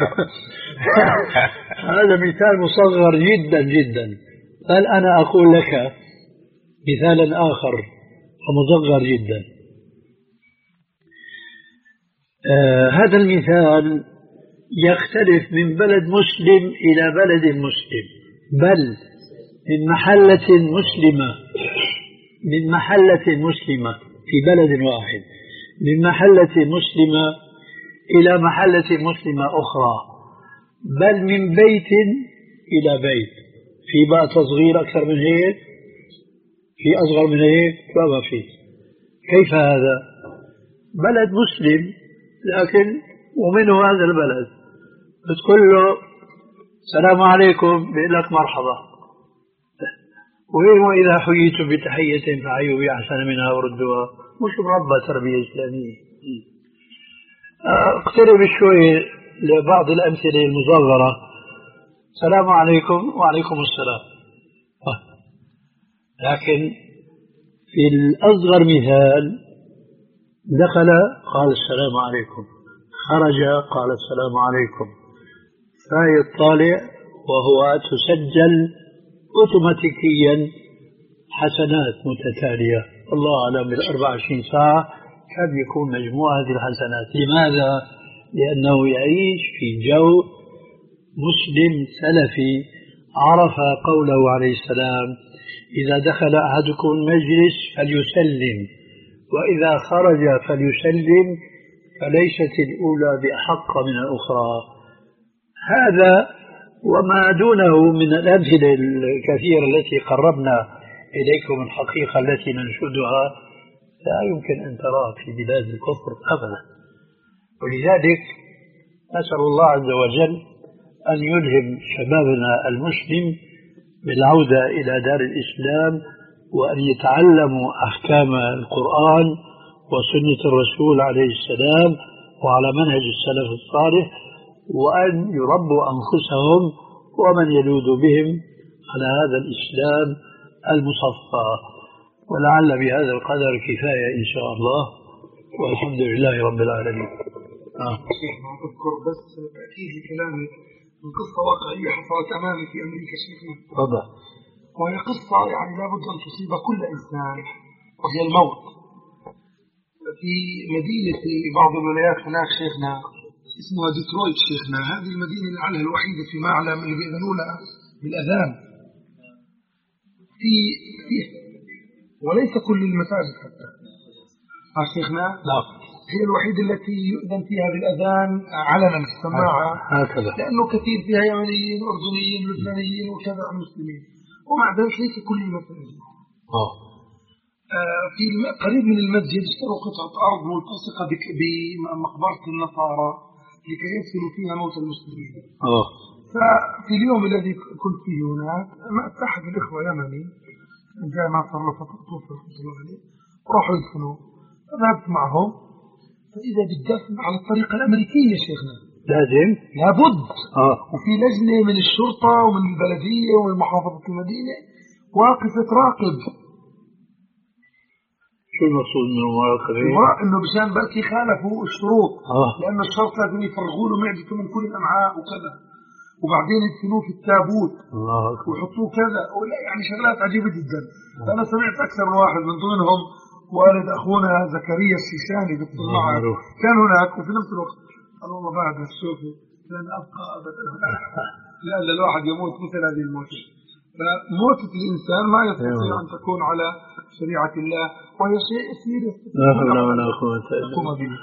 Speaker 4: هذا مثال مصغر جدا جدا. بل أنا أقول لك مثالا آخر ومصغر جدا. آه هذا المثال يختلف من بلد مسلم إلى بلد مسلم، بل من محلة مسلمة من محلة مسلمة في بلد واحد، من محلة مسلمة إلى محلة مسلمة أخرى، بل من بيت إلى بيت. في بقى تصغير أكثر من هيك؟ في أصغر من هيك؟ فما في. كيف هذا؟ بلد مسلم لكن ومنه هذا البلد، بتقول له السلام عليكم بيقول لك مرحبا، وإذا حييتم بتحية فحيوا بأحسن منها وردوها. مش مربى تربية إسلامية. اقترب شوي لبعض الأمثلة المصغرة. السلام عليكم وعليكم السلام، لكن في الأصغر مثال دخل قال السلام عليكم، خرج قال السلام عليكم، فيطالع وهو تسجل أوتوماتيكيا حسنات متتالية، الله أعلم بالأربع وعشرين ساعة قد يكون مجموع هذه الحسنات. لماذا؟ لأنه يعيش في جو مسلم سلفي، عرف قوله عليه السلام إذا دخل أحدكم المجلس فليسلم وإذا خرج فليسلم، فليست الأولى بأحق من الأخرى. هذا وما دونه من الأمثلة الكثيرة التي قربنا إليكم الحقيقة التي ننشدها لا يمكن أن تراها في بلاد الكفر أبدا. ولذلك نسأل الله عز وجل أن يلهم شبابنا المسلم بالعودة إلى دار الإسلام، وأن يتعلموا أحكام القرآن وسنة الرسول عليه السلام وعلى منهج السلف الصالح، وأن يربوا أنفسهم ومن يلوذ بهم على هذا الإسلام المصفى. ولعل بهذا القدر كفاية إن شاء الله، والحمد لله رب العالمين.
Speaker 6: آه. شيخنا أذكر بس تأكيد كلامي من قصة واقعية حصلت أمامي في أمريكا شيخنا.
Speaker 4: تفضل.
Speaker 6: وهي قصة يعني لابد أن تصيب كل إنسان، وهي الموت. في مدينة في بعض الولايات هناك شيخنا اسمها ديترويت شيخنا، هذه المدينة لعلها الوحيدة فيما أعلم اللي بيأذنوا لها بالأذان في فيه، وليس كل المساجد حتى. ها شيخنا؟ لا. هي الوحيدة التي يؤذن فيها بالأذان علنا في السماعة،
Speaker 4: هكذا،
Speaker 6: لأنه كثير فيها يمنيين أردنيين لبنانيين وكذا مسلمين، ومع ذلك ليس كل المساجد.
Speaker 4: آه.
Speaker 6: آه في قريب من المسجد اشتروا قطعة أرض ملتصقة بمقبرة النصارى لكي يدفنوا فيها موت المسلمين.
Speaker 4: آه.
Speaker 6: ففي اليوم الذي كنت فيه هناك أحد الإخوة يمني جاء ما صار له فترة توفى رحمة الله عليه، راحوا يدفنوا، فذهبت معهم، فإذا بالدفن على الطريقة الأمريكية شيخنا
Speaker 4: لازم
Speaker 6: لابد.
Speaker 4: آه.
Speaker 6: وفي لجنة من الشرطة ومن البلدية ومن محافظة المدينة واقفة تراقب.
Speaker 4: شو المقصود من المراقبة؟
Speaker 6: إنه مشان بلكي خالفوا الشروط.
Speaker 4: آه.
Speaker 6: لأن الشرط لازم يفرغوا له معدته من كل الأمعاء وكذا، وبعدين يدفنوه في التابوت
Speaker 4: الله أكبر،
Speaker 6: ويحطوه كذا، ولا يعني شغلات عجيبة جدا. فأنا سمعت أكثر من واحد من ضمنهم والد أخونا زكريا الشيشاني بالطلعة كان هناك، وفي نفس الوقت قال والله بعد شوفوا لن أبقى أبدا لأن الواحد يموت مثل هذه الموت. فموتة الإنسان ما يستطيع أن تكون على شريعة الله، وهي شيء يسير
Speaker 4: لا حول ولا قوة إلا
Speaker 6: بالله.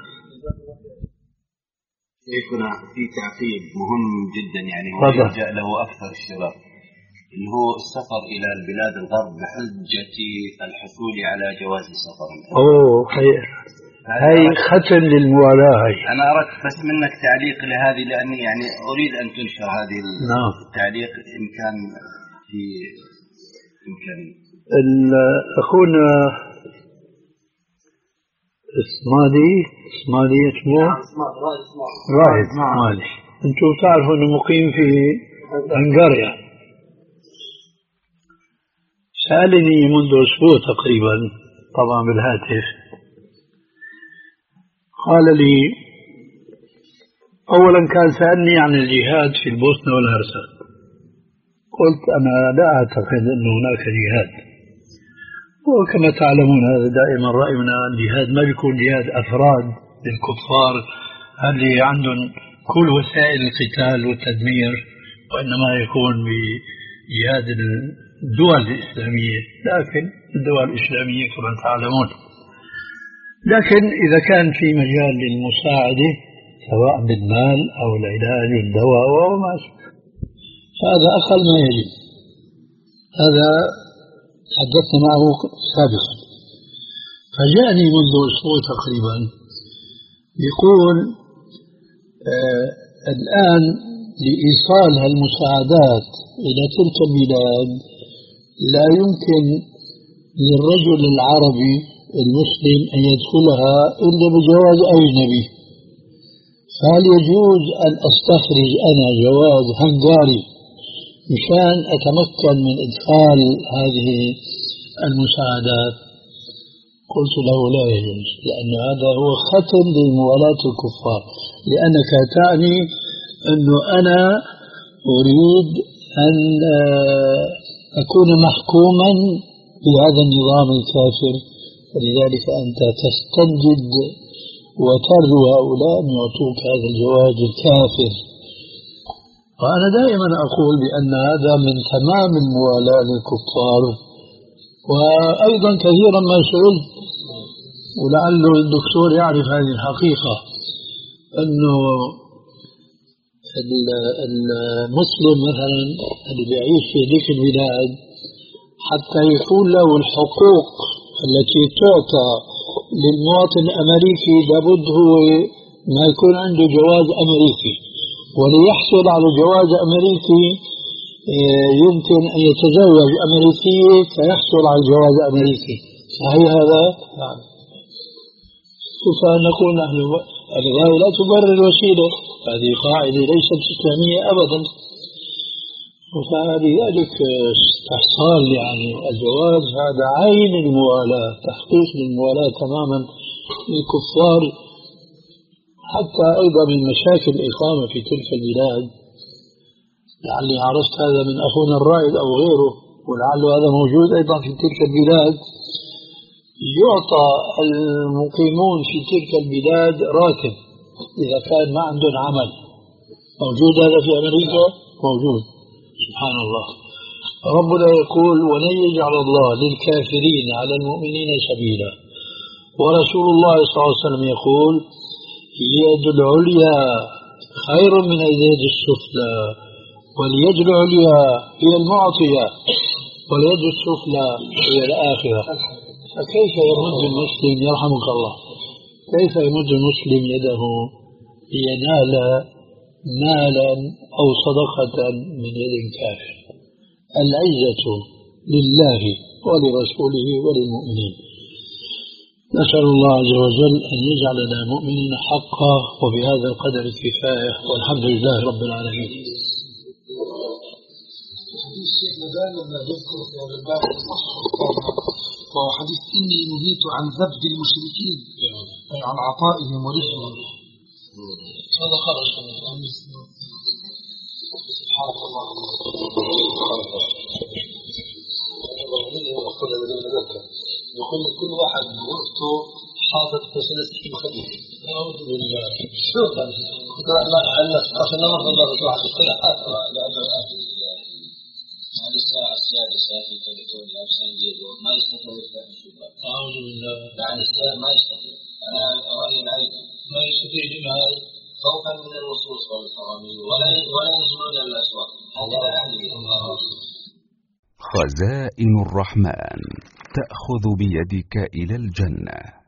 Speaker 7: شيخنا في تعقيب مهم جدا يعني هو يلجأ له أكثر الشباب، اللي هو السفر إلى البلاد الغرب بحجة الحصول على جواز السفر.
Speaker 4: أوه خير، هاي ختم للموالاة. هاي
Speaker 7: أنا أردت بس منك تعليق لهذه، لأني يعني أريد أن تنشر هذه
Speaker 4: نعم.
Speaker 7: التعليق إن كان في إمكانية.
Speaker 4: أخونا اسمالي اسمالي اسمه رائد اسمالي، أنتم تعرفوا أنه مقيم في هنغاريا. سألني منذ أسبوع تقريبا طبعا بالهاتف، قال لي أولا كان سألني عن الجهاد في البوسنة والهرسك. قلت أنا لا أعتقد أن هناك جهاد، وكما تعلمون هذا دائما رأينا الجهاد ما بيكون جهاد أفراد للكفار اللي عندهم كل وسائل القتال والتدمير، وإنما يكون بجهاد الدول الإسلامية، لكن الدول الإسلامية كما تعلمون. لكن إذا كان في مجال للمساعدة سواء بالمال أو العلاج والدواء وما هذا أقل ما يجب. هذا تحدثنا معه سابقا. فجاءني منذ أسبوع تقريبا يقول آه الآن لإيصال هالمساعدات إلى تلك البلاد لا يمكن للرجل العربي المسلم أن يدخلها إلا بجواز أجنبي، فهل يجوز أن أستخرج أنا جواز هنغاري مشان أتمكن من إدخال هذه المساعدات؟ قلت له لا يجوز، لأن هذا هو ختم لموالاة الكفار، لأنك تعني أنه أنا أريد أن أكون محكوما بهذا النظام الكافر، ولذلك أنت تستنجد وترجو هؤلاء أن يعطوك هذا الجواز الكافر. وأنا دائما أقول بأن هذا من تمام الموالاة للكفار. وأيضا كثيرا ما سئلت، ولعله الدكتور يعرف هذه الحقيقة، أنه المسلم مثلا اللي بيعيش في ذيك البلاد حتى يكون له الحقوق التي تعطى للمواطن الأمريكي لابد هو ما يكون عنده جواز أمريكي، وليحصل على جواز أمريكي يمكن أن يتزوج أمريكية فيحصل على جواز أمريكي. صحيح هذا؟ نعم. فنقول نحن الغاية لا تبرر الوسيلة، هذه قاعدة ليست إسلامية أبدا. فلذلك استحصال يعني الجواز هذا عين الموالاة، تحقيق للموالاة تماما للكفار. حتى أيضا من مشاكل الإقامة في تلك البلاد، لعلي عرفت هذا من أخونا الرائد أو غيره، ولعل هذا موجود أيضا في تلك البلاد، يعطى المقيمون في تلك البلاد راتب إذا كان ما عندهم عمل. موجود هذا في أمريكا؟ موجود. سبحان الله. ربنا يقول ولن يجعل الله للكافرين على المؤمنين سبيلا، ورسول الله صلى الله عليه وسلم يقول يد العليا خير من اليد السفلى، واليد العليا هي المعطية واليد السفلى هي الآخرة. فكيف يمد المسلم يرحمك الله كيف يمد المسلم يده لينال مالا أو صدقة من يد كافر؟ العزة لله ولرسوله وللمؤمنين. نسأل الله عز وجل أن يجعلنا مؤمنين حقا، وبهذا القدر كفاية، والحمد لله رب العالمين.
Speaker 6: شيخنا دائما نذكر في هذا الباب وهو حديث إني نهيت عن ذبح المشركين، أي عن عطائهم ورزقهم. هذا خرج من سبحانك اللهم
Speaker 4: يقول كل واحد وقته حاطط فسنة خبيث. أعوذ بالله. شو هذا؟ لا لا عشان ما نقدر نروح على الصلاة لأنه مع الساعة السادسة في كاليفورنيا في سان دييغو ما يستطيع يفتح الشباك. أعوذ بالله. مع الساعة ما يستطيع. أنا رأيي العيب ما يستطيع لماذا؟ خوفا من الوصول والحرامية ولا ولا ينزلون إلى الأسواق. هذا أعني الله.
Speaker 8: خزائن الرحمن تأخذ بيدك إلى الجنة.